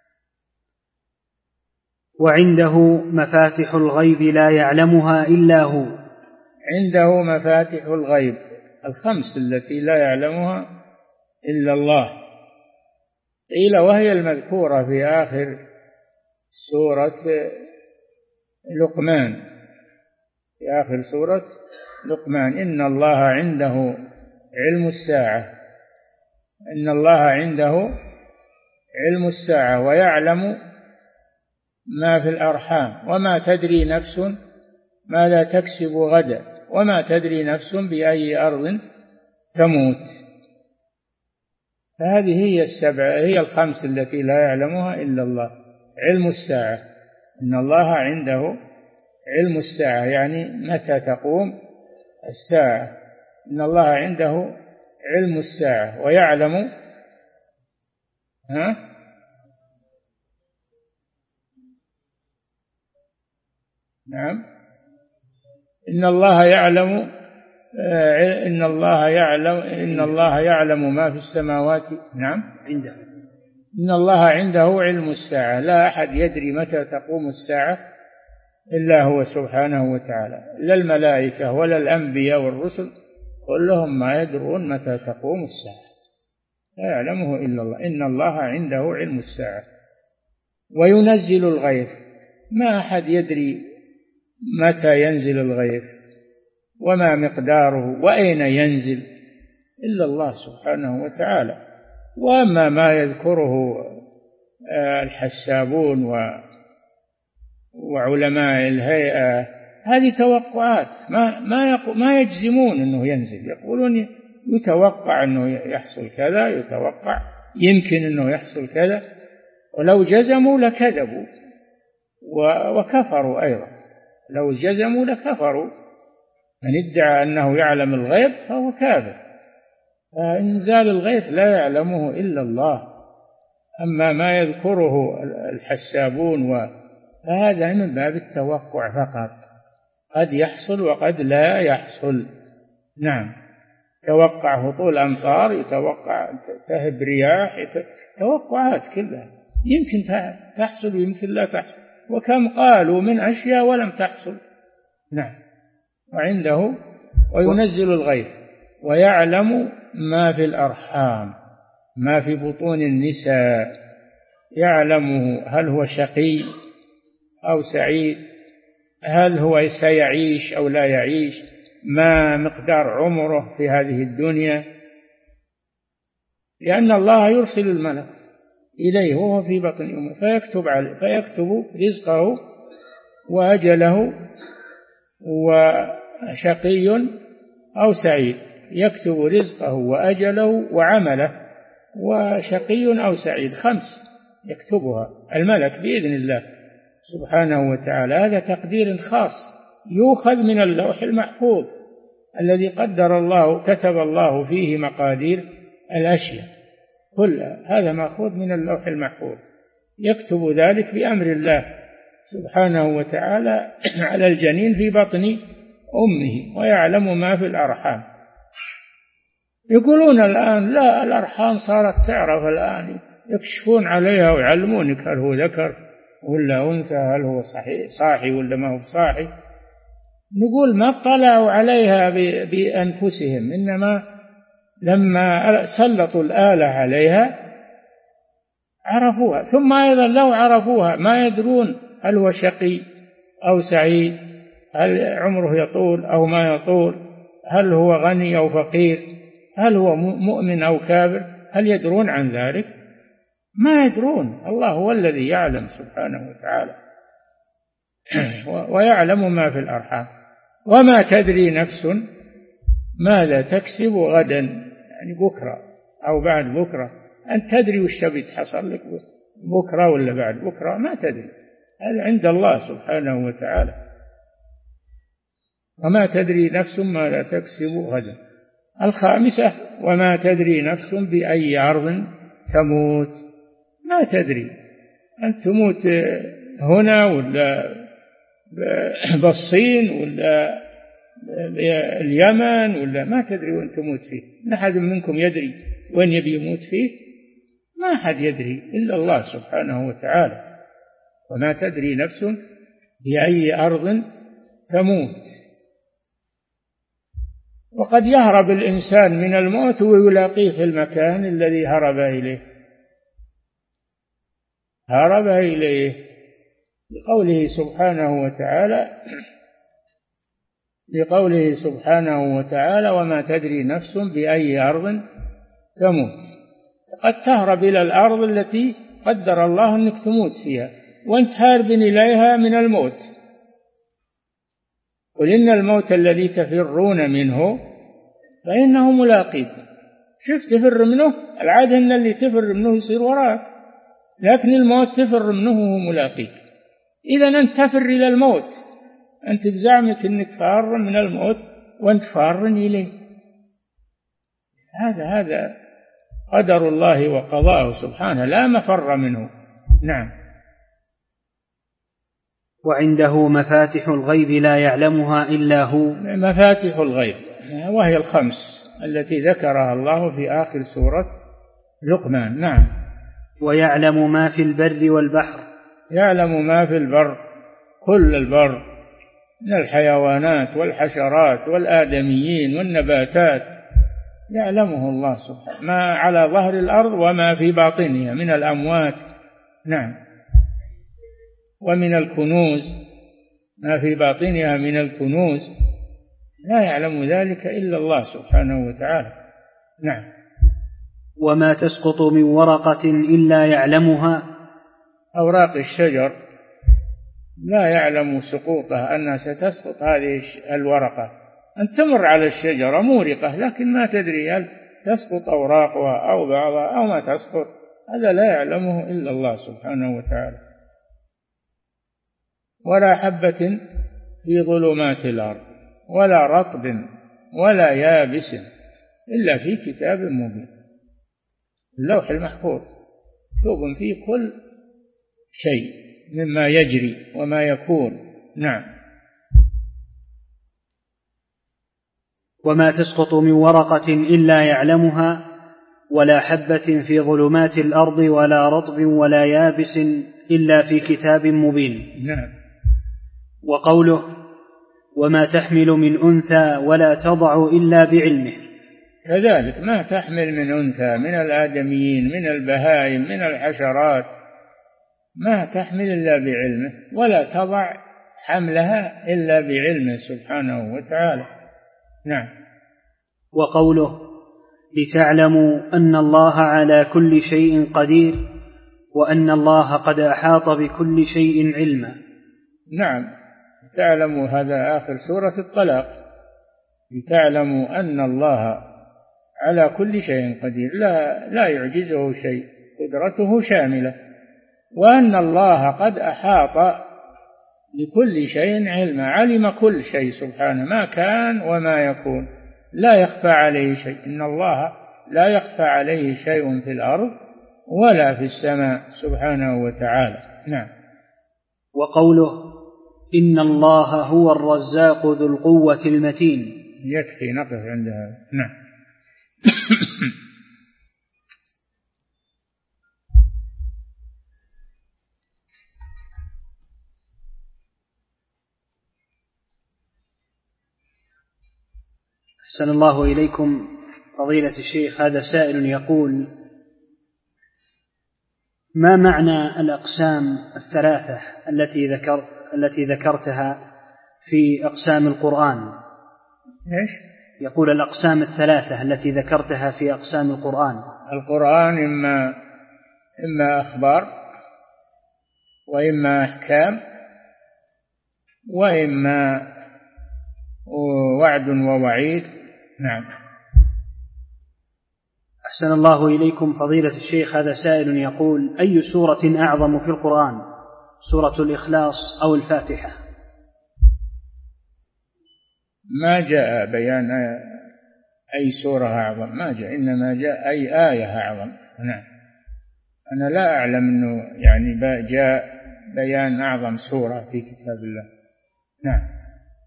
وعنده مفاتح الغيب لا يعلمها إلا هو. عنده مفاتح الغيب الخمس التي لا يعلمها إلا الله. قيل وهي المذكورة في آخر سورة لقمان، في آخر سورة لقمان: إن الله عنده علم الساعة إن الله عنده علم الساعة ويعلم ما في الأرحام وما تدري نفس ماذا تكسب غدا وما تدري نفس بأي أرض تموت. فهذه هي السبع هي الخمس التي لا يعلمها إلا الله. علم الساعة، إن الله عنده علم الساعة يعني متى تقوم الساعة. إن الله عنده علم الساعة ويعلم ها نعم إن الله يعلم إن الله يعلم إن الله يعلم ما في السماوات. نعم عنده إن الله عنده علم الساعة، لا أحد يدري متى تقوم الساعة إلا هو سبحانه وتعالى، لا الملائكة ولا الأنبياء والرسل كلهم ما يدرون متى تقوم الساعة، لا يعلمه إلا الله. إن الله عنده علم الساعة وينزل الغيث، ما أحد يدري متى ينزل الغيث وما مقداره وأين ينزل إلا الله سبحانه وتعالى. وأما ما يذكره الحسابون وعلماء الهيئة هذه توقعات، ما ما ما يجزمون أنه ينزل، يقولون يتوقع أنه يحصل كذا، يتوقع يمكن أنه يحصل كذا، ولو جزموا لكذبوا وكفروا أيضا. لو جزموا لكفروا، من ادعى أنه يعلم الغيب فهو كافر. فإنزال الغيث لا يعلمه إلا الله. أما ما يذكره الحسابون فهذا من باب التوقع فقط، قد يحصل وقد لا يحصل. نعم، توقع هطول أمطار، يتوقع تهب رياح، توقعات كلها يمكن تحصل ويمكن لا تحصل، وكم قالوا من أشياء ولم تحصل. نعم. وعنده وينزل الغيث ويعلم ما في الأرحام، ما في بطون النساء يعلمه، هل هو شقي أو سعيد، هل هو سيعيش أو لا يعيش، ما مقدار عمره في هذه الدنيا، لأن الله يرسل الملك إليه وهو في بطن أمه فيكتب عليه فيكتب رزقه وأجله وشقي أو سعيد، يكتب رزقه وأجله وعمله وشقي أو سعيد، خمس يكتبها الملك بإذن الله سبحانه وتعالى. هذا تقدير خاص يؤخذ من اللوح المحفوظ الذي قدر الله كتب الله فيه مقادير الأشياء كلها، هذا مأخوذ من اللوح المحفوظ، يكتب ذلك بأمر الله سبحانه وتعالى على الجنين في بطن أمه، ويعلم ما في الأرحام. يقولون الآن لا، الأرحام صارت تعرف الآن، يكشفون عليها ويعلمونك هل هو ذكر ولا أنثى، هل هو صحيح صاحي ولا ما هو صاحي. نقول ما اطلعوا عليها بأنفسهم، إنما لما سلطوا الآلة عليها عرفوها. ثم أيضا لو عرفوها ما يدرون هل هو شقي أو سعيد، هل عمره يطول أو ما يطول، هل هو غني أو فقير، هل هو مؤمن أو كافر، هل يدرون عن ذلك؟ ما يدرون. الله هو الذي يعلم سبحانه وتعالى ويعلم ما في الأرحام. وما تدري نفس ماذا تكسب غدا، يعني بكرة أو بعد بكرة. أنت تدري وش بيتحصل لك بكرة ولا بعد بكرة؟ ما تدري، هذا عند الله سبحانه وتعالى. وما تدري نفس ماذا تكسب غدا. الخامسة وما تدري نفس بأي أرض تموت. ما تدري أن تموت هنا ولا بالصين ولا اليمن، ولا ما تدري وين تموت فيه. لا أحد منكم يدري وين يبي يموت فيه، ما أحد يدري إلا الله سبحانه وتعالى. وما تدري نفس بأي أرض تموت. وقد يهرب الإنسان من الموت ويلاقيه في المكان الذي هرب إليه هرب إليه لقوله سبحانه وتعالى لقوله سبحانه وتعالى وما تدري نفس بأي أرض تموت. قد تهرب إلى الأرض التي قدر الله أنك تموت فيها وأنت هارب إليها من الموت. قل إن الموت الذي تفرون منه فإنه ملاقيكم. شفت تفر منه، العادة أن اللي تفر منه يصير وراك، لكن الموت تفر منه وهو ملاقيك. إذا أنت تفر إلى الموت، أنت بزعمك أنك فار من الموت وأنت فار إليه. هذا هذا قدر الله وقضاءه سبحانه، لا مفر منه. نعم. وعنده مفاتح الغيب لا يعلمها إلا هو. مفاتح الغيب وهي الخمس التي ذكرها الله في آخر سورة لقمان. نعم. ويعلم ما في البر والبحر. يعلم ما في البر، كل البر من الحيوانات والحشرات والآدميين والنباتات يعلمه الله سبحانه، ما على ظهر الأرض وما في باطنها من الأموات. نعم. ومن الكنوز، ما في باطنها من الكنوز لا يعلم ذلك إلا الله سبحانه وتعالى. نعم. وما تسقط من ورقة إلا يعلمها. أوراق الشجر لا يعلم سقوطها أنها ستسقط هذه الورقة. أن تمر على الشجرة مورقة لكن ما تدري هل تسقط أوراقها أو بعضها أو ما تسقط، هذا لا يعلمه إلا الله سبحانه وتعالى. ولا حبة في ظلمات الأرض ولا رطب ولا يابس إلا في كتاب مبين. اللوح المحفوظ مكتوب فيه كل شيء مما يجري وما يكون. نعم. وما تسقط من ورقة إلا يعلمها ولا حبة في ظلمات الأرض ولا رطب ولا يابس إلا في كتاب مبين. نعم. وقوله وما تحمل من أنثى ولا تضع إلا بعلمه. كذلك ما تحمل من أنثى من الآدميين من البهائم من الحشرات ما تحمل إلا بعلمه، ولا تضع حملها إلا بعلمه سبحانه وتعالى. نعم. وقوله لتعلموا أن الله على كل شيء قدير وأن الله قد أحاط بكل شيء علما. نعم. تعلموا هذا آخر سورة الطلاق. لتعلموا أن الله على كل شيء قدير، لا, لا يعجزه شيء، قدرته شاملة. وأن الله قد أحاط بكل شيء علما، علم كل شيء سبحانه ما كان وما يكون، لا يخفى عليه شيء. إن الله لا يخفى عليه شيء في الأرض ولا في السماء سبحانه وتعالى. نعم. وقوله إن الله هو الرزاق ذو القوة المتين. يكفي نقف عند هذا. نعم. أحسن الله إليكم فضيلة الشيخ. هذا سائل يقول: ما معنى الأقسام الثلاثة التي ذكر التي ذكرتها في أقسام القرآن؟ إيش؟ يقول: الأقسام الثلاثة التي ذكرتها في أقسام القرآن. القرآن إما إما أخبار، وإما أحكام، وإما وعد ووعيد. نعم. أحسن الله إليكم فضيلة الشيخ. هذا سائل يقول: أي سورة أعظم في القرآن، سورة الإخلاص أو الفاتحة؟ ما جاء بيان أي سورة أعظم، ما جاء، إنما جاء أي آية أعظم. نعم. أنا لا أعلم أنه يعني جاء بيان أعظم سورة في كتاب الله. نعم.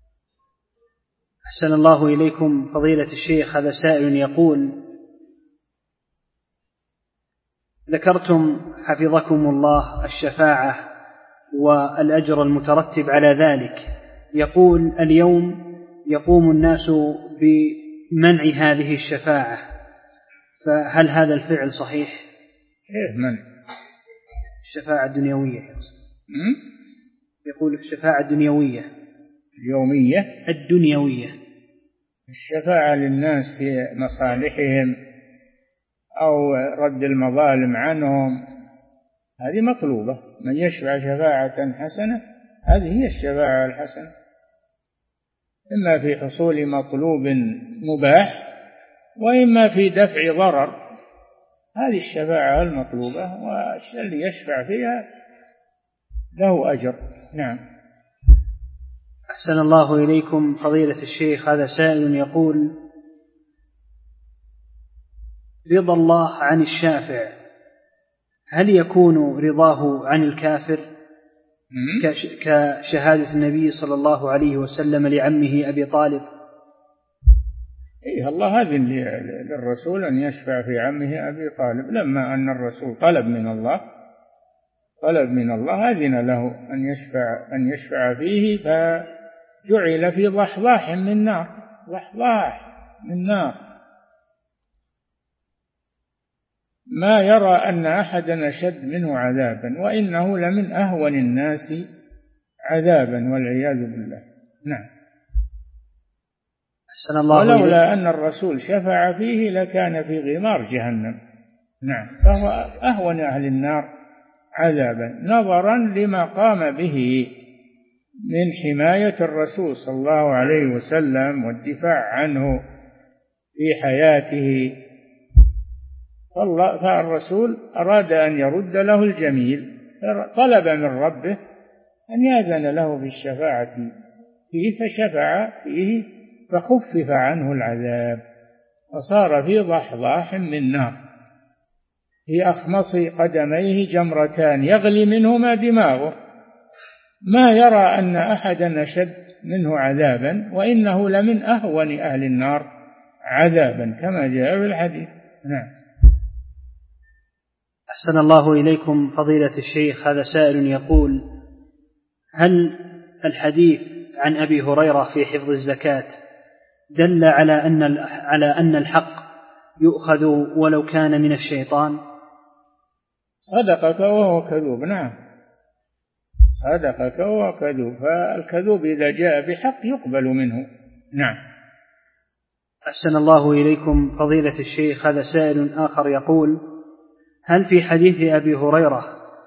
أحسن الله إليكم فضيلة الشيخ. هذا سائل يقول: ذكرتم حفظكم الله الشفاعة والأجر المترتب على ذلك. يقول: اليوم يقوم الناس بمنع هذه الشفاعة، فهل هذا الفعل صحيح؟ إيه منع الشفاعة الدنيوية يقول الشفاعة الدنيوية اليومية الدنيوية الشفاعة للناس في مصالحهم أو رد المظالم عنهم، هذه مطلوبة. من يشفع شفاعة حسنة، هذه هي الشفاعة الحسنة، إما في حصول مطلوب مباح، وإما في دفع ضرر. هذه الشفاعة المطلوبة، والذي يشفع فيها له أجر. نعم. أحسن الله إليكم فضيلة الشيخ. هذا سائل يقول: رضا الله عن الشافع هل يكون رضاه عن الكافر كشهادة النبي صلى الله عليه وسلم لعمه أبي طالب؟ إيه، الله أذن للرسول أن يشفع في عمه أبي طالب، لما أن الرسول طلب من الله طلب من الله أذن له أن يشفع أن يشفع فيه، فجعل في ضحضاح من نار ضحضاح من نار، ما يرى أن أحدا أشد منه عذابا، وإنه لمن أهون الناس عذابا والعياذ بالله. نعم. ولولا أن الرسول شفع فيه لكان في غمار جهنم. نعم. فهو أهون أهل النار عذابا نظرا لما قام به من حماية الرسول صلى الله عليه وسلم والدفاع عنه في حياته. فالرسول أراد أن يرد له الجميل، طلب من ربه أن يأذن له بالشفاعة فيه، فشفع فيه فخفف عنه العذاب، فصار في ضحضاح من نار في أخمص قدميه جمرتان يغلي منهما دماغه، ما يرى أن أحدا أشد منه عذابا، وإنه لمن أهون أهل النار عذابا كما جاء في الحديث. نعم. أحسن الله إليكم فضيلة الشيخ. هذا سائل يقول: هل الحديث عن أبي هريرة في حفظ الزكاة دل على أن على أن الحق يؤخذ ولو كان من الشيطان؟ صدقك وهو كذوب. نعم، صدقك وهو كذوب، فالكذوب إذا جاء بحق يقبل منه. نعم. أحسن الله إليكم فضيلة الشيخ. هذا سائل آخر يقول: هل في حديث أبي هريرة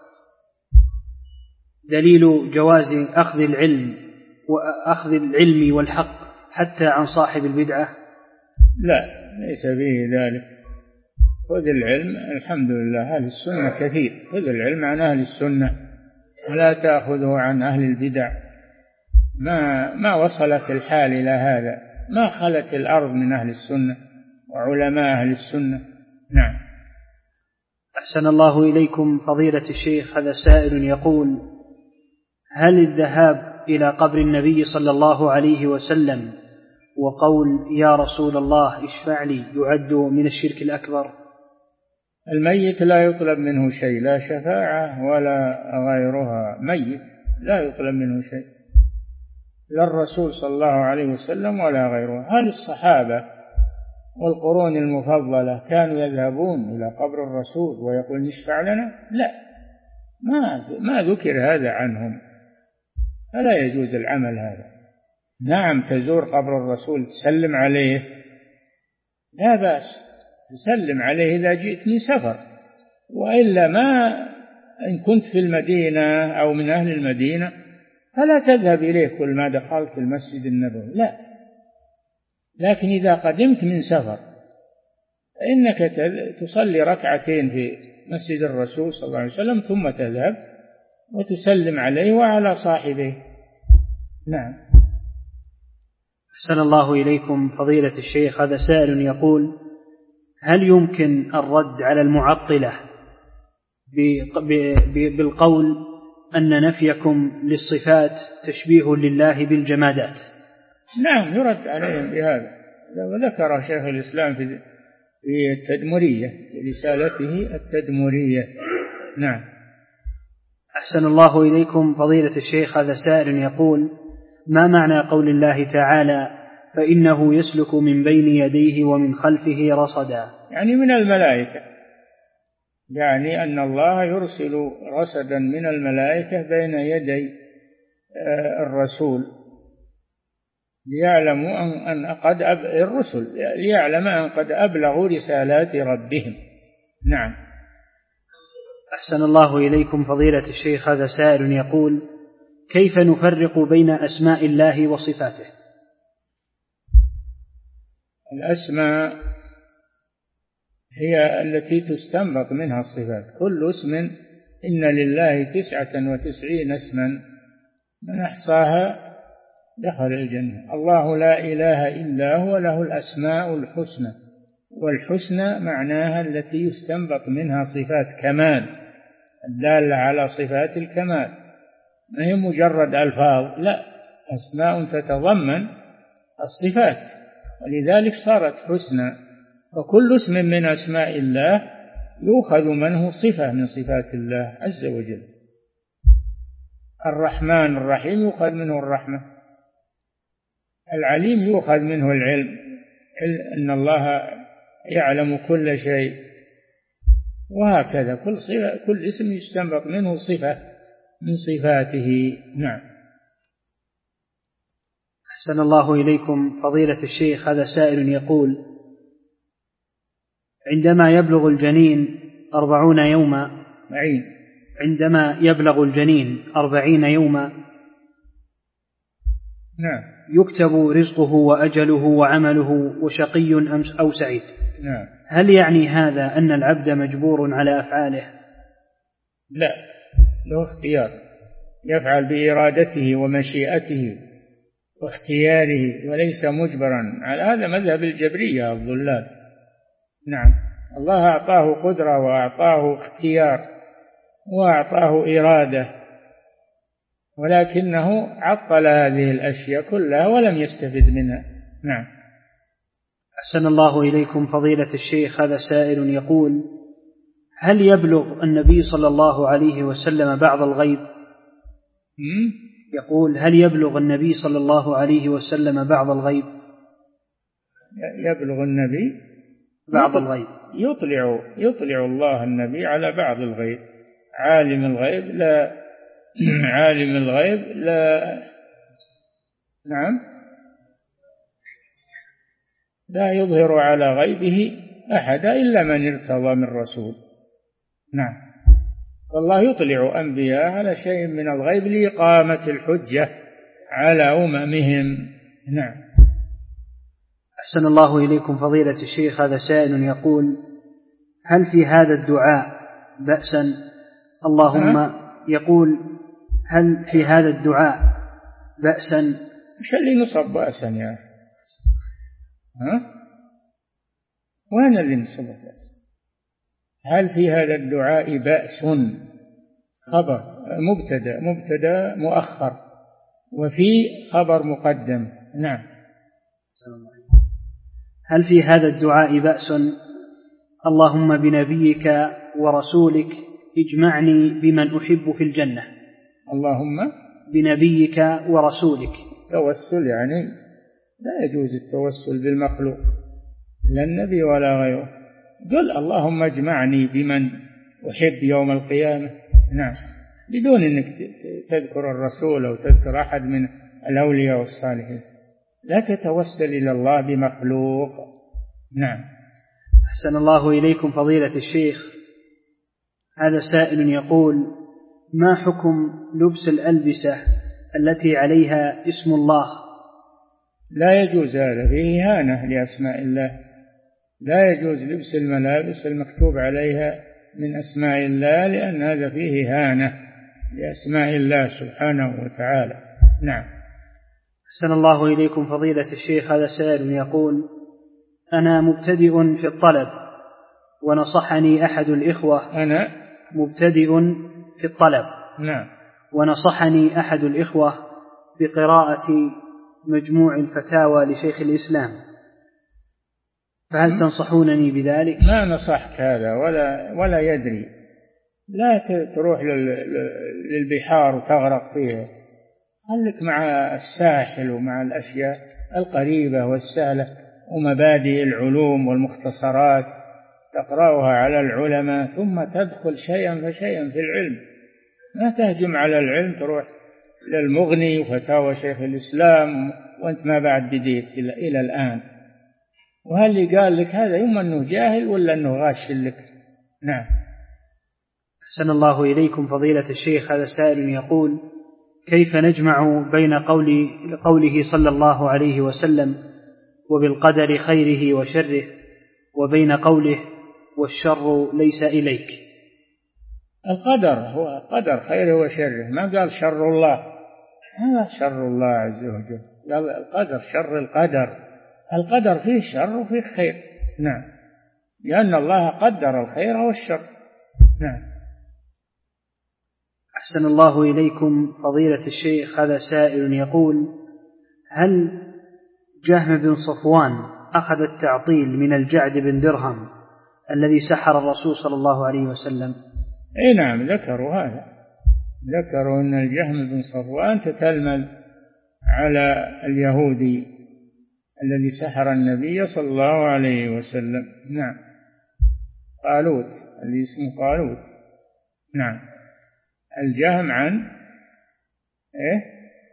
دليل جواز أخذ العلم وأخذ العلم والحق حتى عن صاحب البدعة؟ لا، ليس فيه ذلك. خذ العلم، الحمد لله أهل السنة كثير، خذ العلم عن أهل السنة ولا تأخذه عن أهل البدع. ما ما وصلت الحال إلى هذا، ما خلت الأرض من أهل السنة وعلماء أهل السنة. نعم. أحسن الله إليكم فضيلة الشيخ. هذا سائل يقول: هل الذهاب إلى قبر النبي صلى الله عليه وسلم وقول يا رسول الله اشفع لي يعد من الشرك الأكبر؟ الميت لا يطلب منه شيء، لا شفاعة ولا غيرها، ميت لا يطلب منه شيء، لا الرسول صلى الله عليه وسلم ولا غيره. هل الصحابة والقرون المفضلة كانوا يذهبون إلى قبر الرسول ويقول اشفع لنا؟ لا، ما ما ذكر هذا عنهم، فلا يجوز العمل هذا. نعم تزور قبر الرسول تسلم عليه، لا بأس، تسلم عليه إذا جئت من سفر، وإلا ما إن كنت في المدينة أو من أهل المدينة فلا تذهب إليه كل ما دخلت المسجد النبوي، لا. لكن إذا قدمت من سفر فإنك تصلي ركعتين في مسجد الرسول صلى الله عليه وسلم ثم تذهب وتسلم عليه وعلى صاحبه. نعم. أحسن الله إليكم فضيلة الشيخ، هذا سائل يقول: هل يمكن الرد على المعطلة بالقول أن نفيكم للصفات تشبيه لله بالجمادات؟ نعم يرد عليهم بهذا، وذكر شيخ الإسلام في التدمرية، في رسالته التدمرية. نعم. أحسن الله إليكم فضيلة الشيخ، هذا سائل يقول: ما معنى قول الله تعالى فإنه يسلك من بين يديه ومن خلفه رصدا؟ يعني من الملائكة، يعني أن الله يرسل رصدا من الملائكة بين يدي الرسول ليعلموا أن قد أب... الرسل ليعلم أن قد أبلغوا رسالات ربهم. نعم. أحسن الله إليكم فضيلة الشيخ، هذا سائل يقول: كيف نفرق بين أسماء الله وصفاته؟ الأسماء هي التي تستنبط منها الصفات، كل اسم إن لله تسعة وتسعين اسما من أحصاها دخل الجنة. الله لا إله إلا هو له الأسماء الحسنى، والحسنى معناها التي يستنبط منها صفات كمال الدالة على صفات الكمال، ما هي مجرد ألفاظ، لا، أسماء تتضمن الصفات، ولذلك صارت حسنى. وكل اسم من أسماء الله يؤخذ منه صفة من صفات الله عز وجل. الرحمن الرحيم يؤخذ منه الرحمة، العليم يؤخذ منه العلم، إن الله يعلم كل شيء، وهكذا كل صفة، كل اسم يستنبط منه صفة من صفاته. نعم. أحسن الله إليكم فضيلة الشيخ، هذا سائل يقول: عندما يبلغ الجنين أربعون يوما معين عندما يبلغ الجنين أربعين يوما نعم يكتب رزقه وأجله وعمله وشقي أو سعيد. نعم. هل يعني هذا أن العبد مجبور على أفعاله؟ لا، له اختيار، يفعل بإرادته ومشيئته واختياره وليس مجبرا على هذا مذهب الجبرية الضلال. نعم. الله أعطاه قدرة وأعطاه اختيار وأعطاه إرادة، ولكنه عطل هذه الأشياء كلها ولم يستفد منها. نعم. أحسن الله إليكم فضيلة الشيخ، هذا سائل يقول: هل يبلغ النبي صلى الله عليه وسلم بعض الغيب؟ يقول: هل يبلغ النبي صلى الله عليه وسلم بعض الغيب؟ يبلغ النبي بعض الغيب، يطلع يطلع الله النبي على بعض الغيب. عالم الغيب لا عالم الغيب لا نعم لا يظهر على غيبه أحد إلا من ارتضى من رسول. نعم. والله يطلع أنبياء على شيء من الغيب لإقامة الحجة على أممهم. نعم. أحسن الله إليكم فضيلة الشيخ، هذا سائل يقول: هل في هذا الدعاء بأسا؟ اللهم أه؟ يقول: هل في هذا الدعاء بأسا؟ مش اللي نصب بأسا يا أخي؟ ها؟ وين اللي نصب بأسا؟ هل في هذا الدعاء بأس؟ خبر مبتدأ مبتدأ مؤخر، وفي خبر مقدم. نعم. هل في هذا الدعاء بأس؟ اللهم بنبيك ورسولك اجمعني بمن أحب في الجنة. اللهم بنبيك ورسولك. توسل يعني لا يجوز التوسل بالمخلوق، لا النبي ولا غيره. قل اللهم اجمعني بمن أحب يوم القيامة، نعم، بدون أنك تذكر الرسول أو تذكر أحد من الأولياء والصالحين. لا تتوسل إلى الله بمخلوق. نعم. أحسن الله إليكم فضيلة الشيخ. هذا سائل يقول: ما حكم لبس الألبسة التي عليها اسم الله؟ لا يجوز هذا، فيه إهانة لأسماء الله. لا يجوز لبس الملابس المكتوب عليها من أسماء الله، لأن هذا فيه إهانة لأسماء الله سبحانه وتعالى. نعم. أحسن الله إليكم فضيلة الشيخ. هذا سائل يقول: أنا مبتدئ في الطلب، ونصحني أحد الإخوة أنا مبتدئ في الطلب نعم ونصحني أحد الإخوة بقراءة مجموع الفتاوى لشيخ الإسلام، فهل تنصحونني بذلك؟ ما نصحك هذا ولا ولا يدري. لا تروح للبحار وتغرق فيها، خليك مع الساحل ومع الأشياء القريبة والسهلة ومبادئ العلوم والمختصرات تقرأها على العلماء، ثم تدخل شيئا فشيئا في العلم. ما تهجم على العلم تروح للمغني وفتاوى شيخ الإسلام وأنت ما بعد بديت إلى الآن. وهل اللي قال لك هذا إما أنه جاهل ولا أنه غاش لك؟ نعم. أحسن الله إليكم فضيلة الشيخ. هذا سائل يقول: كيف نجمع بين قول قوله صلى الله عليه وسلم وبالقدر خيره وشره، وبين قوله والشر ليس إليك؟ القدر هو قدر خيره وشره، ما قال شر الله. هذا شر الله عز وجل، قال القدر شر القدر. القدر فيه شر وفيه خير. نعم، لأن الله قدر الخير والشر. نعم. أحسن الله إليكم فضيلة الشيخ. هذا سائل يقول: هل جهم بن صفوان أخذ التعطيل من الجعد بن درهم الذي سحر الرسول صلى الله عليه وسلم؟ اي نعم، ذكروا هذا، ذكروا أن الجهم بن صفوان تتلمذ على اليهودي الذي سحر النبي صلى الله عليه وسلم. نعم، قالوت، الذي اسمه قالوت. نعم. الجهم عن ايه؟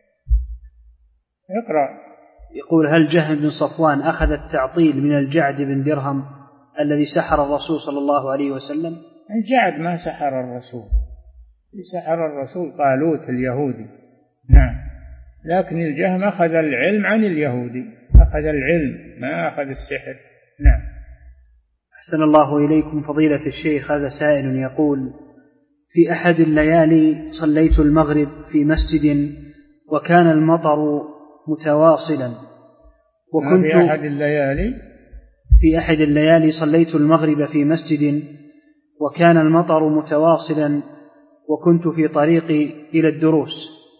اقرأ. يقول: هل جهم بن صفوان أخذ التعطيل من الجعد بن درهم الذي سحر الرسول صلى الله عليه وسلم؟ الجعد ما سحر الرسول، سحر الرسول قالوت اليهودي. نعم، لكن الجهم أخذ العلم عن اليهودي، أخذ العلم ما أخذ السحر. نعم. أحسن الله إليكم فضيلة الشيخ. هذا سائل يقول: في أحد الليالي صليت المغرب في مسجد وكان المطر متواصلا، وكنت في أحد الليالي في أحد الليالي صليت المغرب في مسجد وكان المطر متواصلا، وكنت في طريقي إلى الدروس،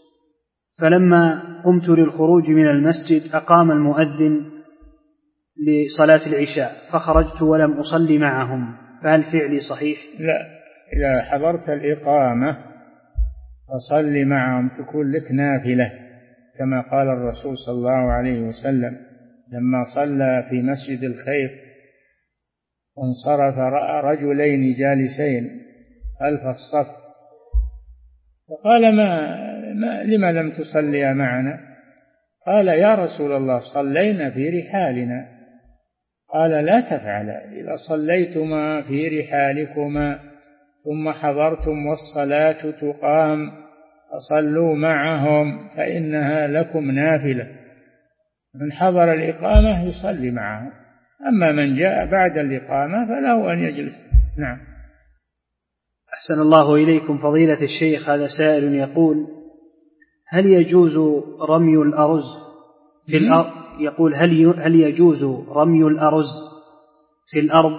فلما قمت للخروج من المسجد أقام المؤذن لصلاة العشاء فخرجت ولم أصلي معهم، فهل فعلي صحيح؟ لا، إذا حضرت الإقامة فصلي معهم، تكون لك نافلة، كما قال الرسول صلى الله عليه وسلم لما صلى في مسجد الخيف وانصرف رأى رجلين جالسين خلف الصف فقال: ما, ما لما لم تصليا معنا؟ قال: يا رسول الله صلينا في رحالنا. قال: لا تفعلا، إذا صليتما في رحالكما ثم حضرتم والصلاة تقام فصلوا معهم فإنها لكم نافلة. من حضر الإقامة يصلي معهم، أما من جاء بعد الإقامة فله أن يجلس. نعم. أحسن الله إليكم فضيلة الشيخ. هذا سائل يقول: هل يجوز رمي الأرز في الأرض؟ يقول: هل هل يجوز رمي الأرز في الأرض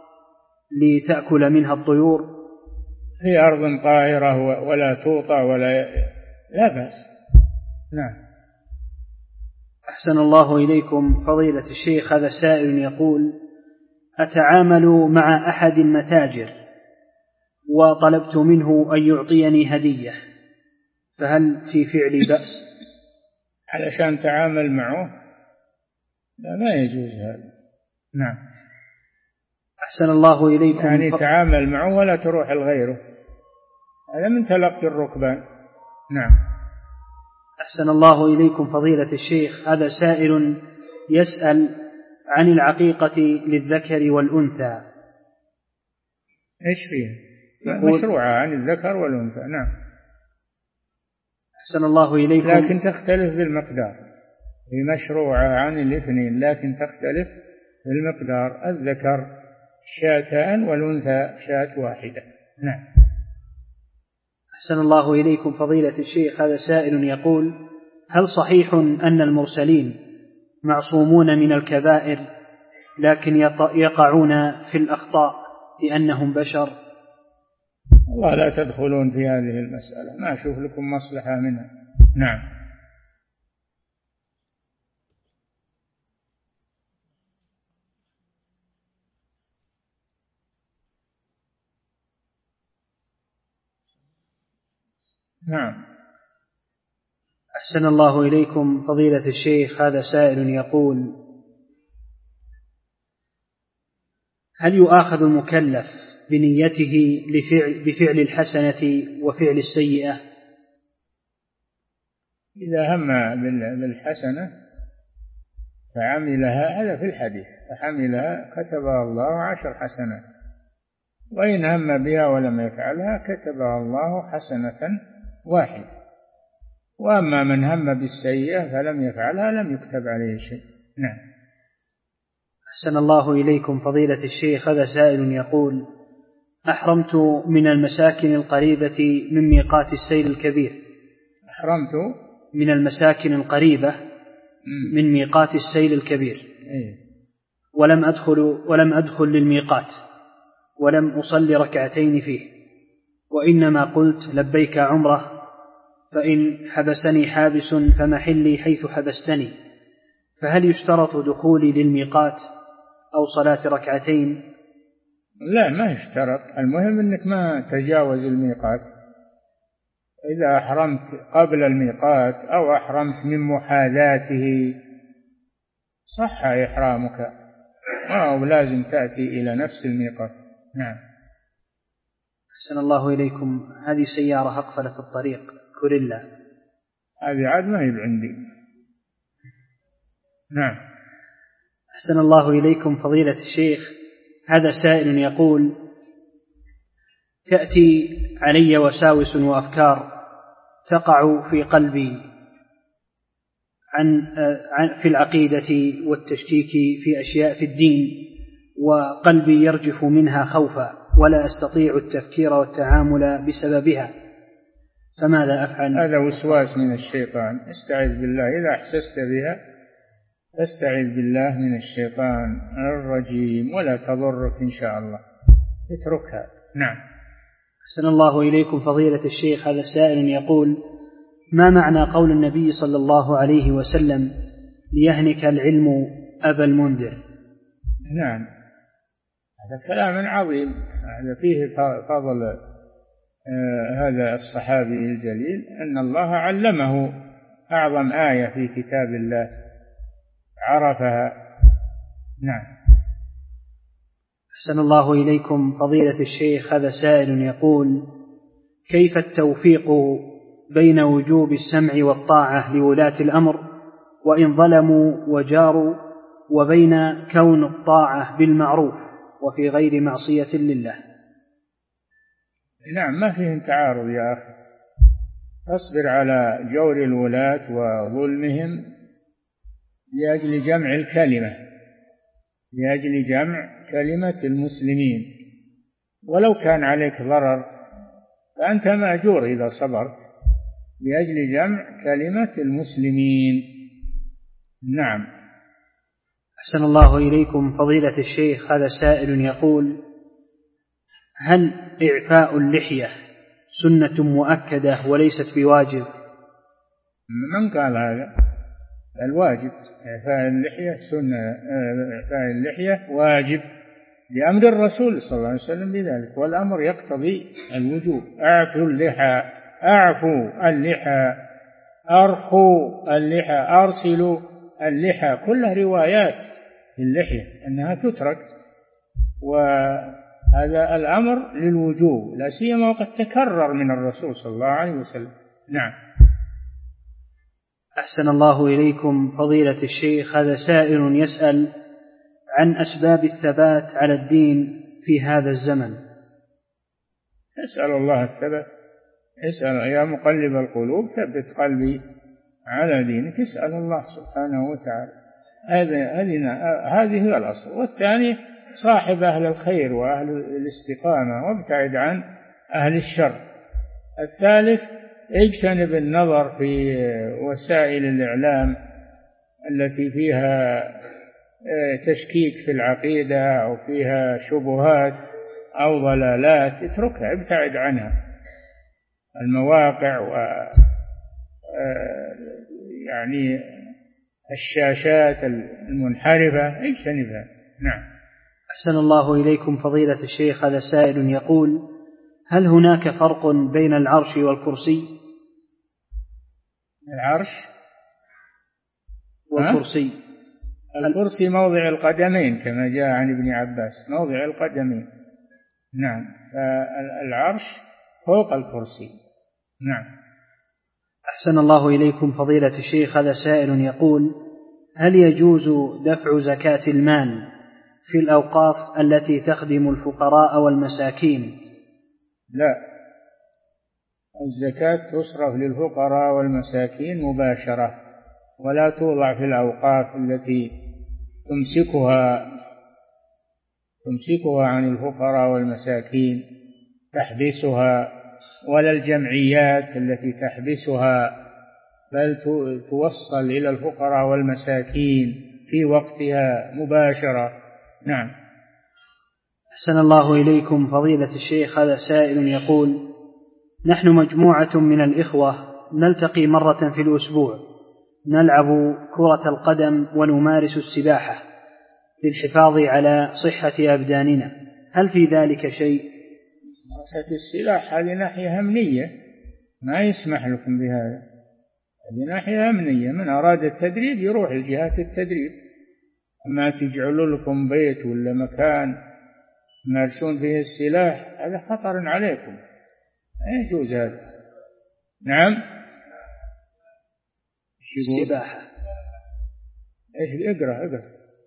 لتأكل منها الطيور؟ في أرض طاهرة ولا توطى ولا لا بأس. نعم. أحسن الله إليكم فضيلة الشيخ. هذا سائل يقول: أتعامل مع أحد المتاجر وطلبت منه أن يعطيني هدية، فهل في فعلي بأس؟ علشان تعامل معه؟ لا، ما يجوز هذا. نعم. أحسن الله إليكم. يعني ف... تعامل معه ولا تروح لغيره، هذا من تلقي الركبان. نعم. أحسن الله إليكم فضيلة الشيخ. هذا سائل يسأل عن العقيقة للذكر والأنثى. إيش فيها؟ مشروعة عن الذكر والأنثى. نعم. أحسن الله إليكم. لكن تختلف بالمقدار. هي مشروعة عن الاثنين لكن تختلف بالمقدار، الذكر شاتان والأنثى شاة واحدة. نعم. أحسن الله إليكم فضيلة الشيخ. هذا سائل يقول: هل صحيح أن المرسلين معصومون من الكبائر لكن يقعون في الأخطاء لأنهم بشر؟ والله لا تدخلون في هذه المسألة، ما أشوف لكم مصلحة منها. نعم. نعم. أحسن الله إليكم فضيلة الشيخ. هذا سائل يقول: هل يؤاخذ المكلف بنيته لفعل بفعل الحسنة وفعل السيئة؟ إذا هم بالحسنة فعملها، هذا في الحديث، فحملها كتبها الله عشر حسنات، وإن هم بها ولم يفعلها كتبها الله حسنة واحد. وأما من هم بالسيئة فلم يفعلها لم يكتب عليه شيء. نعم. أحسن الله إليكم فضيلة الشيخ. هذا سائل يقول: أحرمت من المساكن القريبة من ميقات السيل الكبير. أحرمت من المساكن القريبة من ميقات السيل الكبير، ولم أدخل ولم أدخل للميقات ولم أصلي ركعتين فيه، وإنما قلت لبيك عمره، فإن حبسني حابس فمحلي حيث حبستني، فهل يشترط دخولي للميقات أو صلاة ركعتين؟ لا، ما يشترط، المهم أنك ما تجاوز الميقات. إذا أحرمت قبل الميقات أو أحرمت من محاذاته صح إحرامك، أو لازم تأتي إلى نفس الميقات. نعم. أحسن الله إليكم. هذه سيارة أقفلت الطريق كوريلا، هذه عاد ما هي عندي. نعم. أحسن الله إليكم فضيلة الشيخ. هذا سائل يقول: تأتي علي وساوس وأفكار تقع في قلبي عن في العقيدة والتشكيك في أشياء في الدين، وقلبي يرجف منها خوفا ولا أستطيع التفكير والتعامل بسببها، فماذا أفعل؟ هذا وسواس من الشيطان، استعذ بالله. إذا أحسست بها فاستعذ بالله من الشيطان الرجيم ولا تضرك إن شاء الله، اتركها. نعم. أحسن الله إليكم فضيلة الشيخ. هذا سائل يقول: ما معنى قول النبي صلى الله عليه وسلم: ليهنك العلم أبا المنذر؟ نعم، هذا كلام عظيم، هذا فيه فضل آه هذا الصحابي الجليل، أن الله علمه أعظم آية في كتاب الله عرفها. نعم. أحسن الله إليكم فضيلة الشيخ. هذا سائل يقول: كيف التوفيق بين وجوب السمع والطاعة لولاة الأمر وإن ظلموا وجاروا، وبين كون الطاعة بالمعروف وفي غير معصية لله؟ نعم، ما فيه تعارض يا أخي، تصبر على جور الولاة وظلمهم لأجل جمع الكلمة، لأجل جمع كلمة المسلمين، ولو كان عليك ضرر فأنت مأجور إذا صبرت لأجل جمع كلمة المسلمين. نعم. أحسن الله إليكم فضيلة الشيخ. هذا سائل يقول: هل إعفاء اللحية سنة مؤكدة وليست بواجب؟ من قال هذا؟ الواجب إعفاء اللحية سنة، إعفاء اللحية واجب لأمر الرسول صلى الله عليه وسلم بذلك، والأمر يقتضي الوجوب. أعفوا اللحى، أعفوا اللحى، أرخوا اللحى، أرسلوا اللحى، كلها روايات في اللحية أنها تترك، وهذا الأمر للوجوب لا سيما وقد تكرر من الرسول صلى الله عليه وسلم. نعم. أحسن الله إليكم فضيلة الشيخ. هذا سائل يسأل عن أسباب الثبات على الدين في هذا الزمن. أسأل الله الثبات. اسأل يا مقلب القلوب ثبت قلبي على دينك. اسأل الله سبحانه وتعالى. هذه هي الأصل. والثاني صاحب أهل الخير وأهل الاستقامة وابتعد عن أهل الشر. الثالث اجتنب النظر في وسائل الإعلام التي فيها تشكيك في العقيدة أو فيها شبهات أو ضلالات، اتركها، ابتعد عنها. المواقع و يعني الشاشات المنحرفة اجتنبها. نعم. أحسن الله إليكم فضيلة الشيخ. هذا سائل يقول: هل هناك فرق بين العرش والكرسي؟ العرش والكرسي. الكرسي موضع القدمين كما جاء عن ابن عباس، موضع القدمين. نعم. فالعرش فوق الكرسي. نعم. أحسن الله إليكم فضيلة الشيخ. هذا سائل يقول: هل يجوز دفع زكاة المال في الأوقاف التي تخدم الفقراء والمساكين؟ لا، الزكاة تصرف للفقراء والمساكين مباشرة، ولا توضع في الأوقاف التي تمسكها تمسكها عن الفقراء والمساكين، تحبسها، ولا الجمعيات التي تحبسها، بل توصل إلى الفقراء والمساكين في وقتها مباشرة. نعم. أحسن الله إليكم فضيلة الشيخ. هذا سائل يقول: نحن مجموعة من الإخوة نلتقي مرة في الأسبوع، نلعب كرة القدم ونمارس السباحة للحفاظ على صحة أبداننا، هل في ذلك شيء؟ ممارسة السلاح هذه ناحية أمنية، ما يسمح لكم بهذا. هذه ناحية أمنية، من أراد التدريب يروح لجهات التدريب، أما تجعلوا لكم بيت ولا مكان تمارسون فيه السلاح هذا خطر عليكم، لا يجوز هذا. نعم. السباحة. ايش؟ اقرأ اقرأ.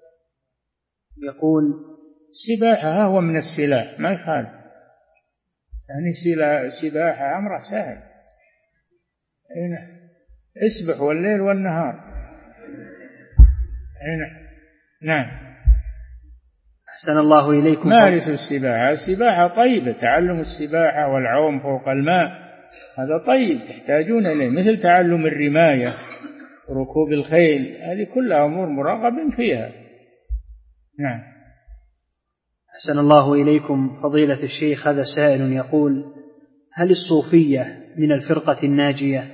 يقول: السباحة هو من السلاح، ما يخالف، يعني سباحة أمره سهل، هنا اسبح والليل والنهار. هنا. نعم. أحسن الله إليكم. مارسوا السباحة. السباحة طيبة، تعلم السباحة والعوم فوق الماء هذا طيب تحتاجون إليه، مثل تعلم الرماية وركوب الخيل، هذه كلها أمور مرغب فيها. نعم. أحسن الله إليكم فضيلة الشيخ. هذا سائل يقول: هل الصوفية من الفرقة الناجية؟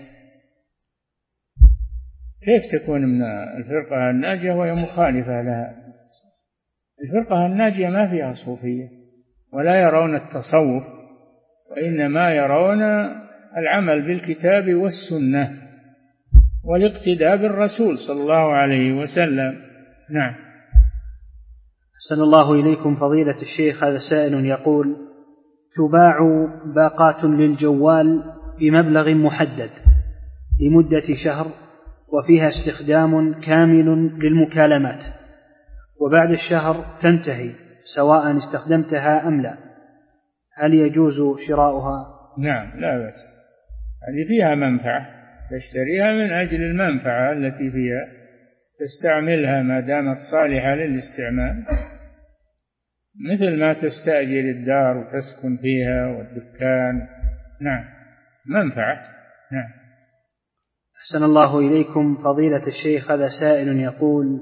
كيف تكون من الفرقة الناجية وهي مخالفة لها؟ الفرقة الناجية ما فيها صوفية، ولا يرون التصوف، وإنما يرون العمل بالكتاب والسنة والاقتداء بالرسول صلى الله عليه وسلم. نعم. أحسن الله إليكم فضيلة الشيخ. هذا سائل يقول: تباع باقات للجوال بمبلغ محدد لمدة شهر، وفيها استخدام كامل للمكالمات، وبعد الشهر تنتهي سواء استخدمتها أم لا، هل يجوز شراؤها؟ نعم، لا بأس، هذه فيها منفعة، تشتريها من أجل المنفعة التي فيها، تستعملها ما دامت صالحة للاستعمال، مثل ما تستأجر الدار وتسكن فيها والدكان. نعم، منفعة. نعم. أحسن الله إليكم فضيلة الشيخ. هذا سائل يقول: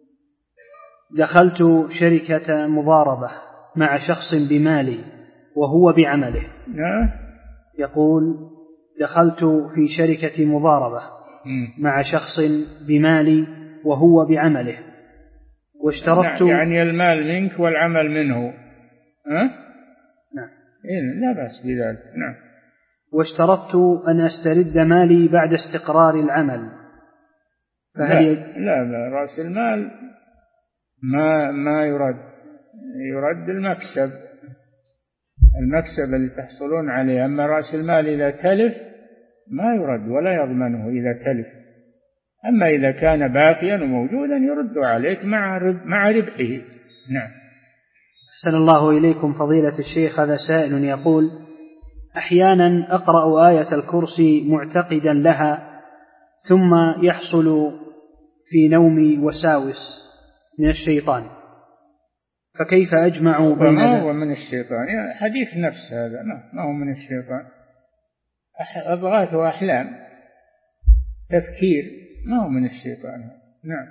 دخلت شركة مضاربة مع شخص بمالي وهو بعمله. نعم. يقول: دخلت في شركة مضاربة مع شخص بمالي وهو بعمله، واشترطت يعني المال منك والعمل منه. ها؟ نعم. إيه لا بأس بذلك. نعم. واشترطت أن أسترد مالي بعد استقرار العمل، فهل لا, لا, لا رأس المال ما ما يرد، يرد المكسب المكسب اللي تحصلون عليه. أما رأس المال إذا تلف ما يرد ولا يضمنه إذا تلف. أما إذا كان باقيا وموجودا يرد عليك مع مع ربحه. نعم. أحسن الله إليكم فضيلة الشيخ. هذا سائل يقول: أحيانا أقرأ آية الكرسي معتقدا لها، ثم يحصل في نومي وساوس من الشيطان، فكيف أجمع بين ما هو من الشيطان؟ يعني حديث نفس هذا، ما هو من الشيطان. أضغاث وأحلام، تفكير، ما هو من الشيطان. نعم.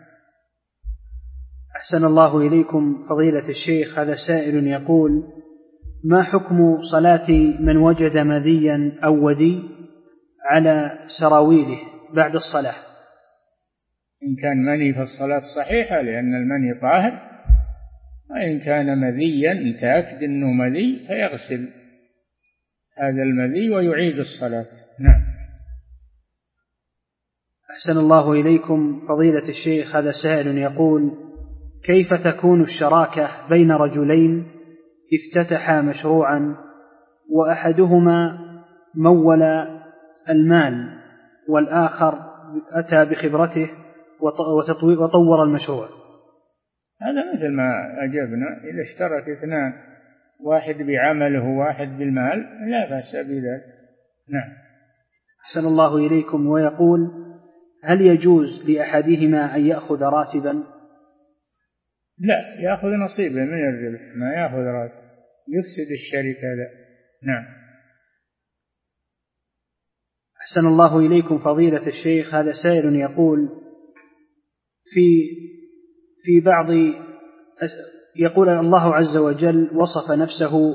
أحسن الله إليكم فضيلة الشيخ. هذا سائل يقول: ما حكم صلاة من وجد مذيا أو ودي على سراويله بعد الصلاة؟ إن كان مني فالصلاة صحيحة لأن المني طاهر، وإن كان مذيا متأكد أنه مذي فيغسل هذا المذي ويعيد الصلاة. نعم. أحسن الله إليكم فضيلة الشيخ. هذا سائل يقول: كيف تكون الشراكة بين رجلين افتتحا مشروعا وأحدهما مول المال والآخر أتى بخبرته وطور المشروع؟ هذا مثل ما أجبنا، إذا اشترك اثنان واحد بعمله وواحد بالمال لا بأس بذلك. نعم. أحسن الله إليكم. ويقول: هل يجوز لأحدهما أن يأخذ راتبا؟ لا، يأخذ نصيبه من الربح، ما يأخذ راتب، يفسد الشركة. لا. نعم. أحسن الله إليكم فضيلة الشيخ. هذا سائل يقول: في في بعض يقول الله عز وجل وصف نفسه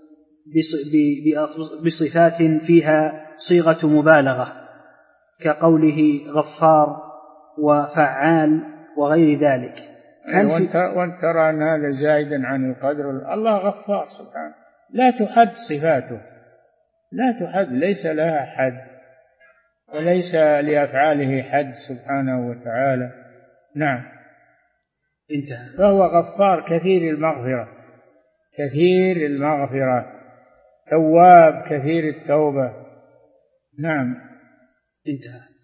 بصفات فيها صيغة مبالغة كقوله غفار وفعال وغير ذلك. وانت ترى أن هذا زائدا عن القدر. الله غفار سبحانه، لا تحد صفاته، لا تحد، ليس لها حد وليس لأفعاله حد سبحانه وتعالى. نعم. انتهى. فهو غفار كثير المغفرة، كثير المغفرة، تواب كثير التوبة. نعم. انتهى.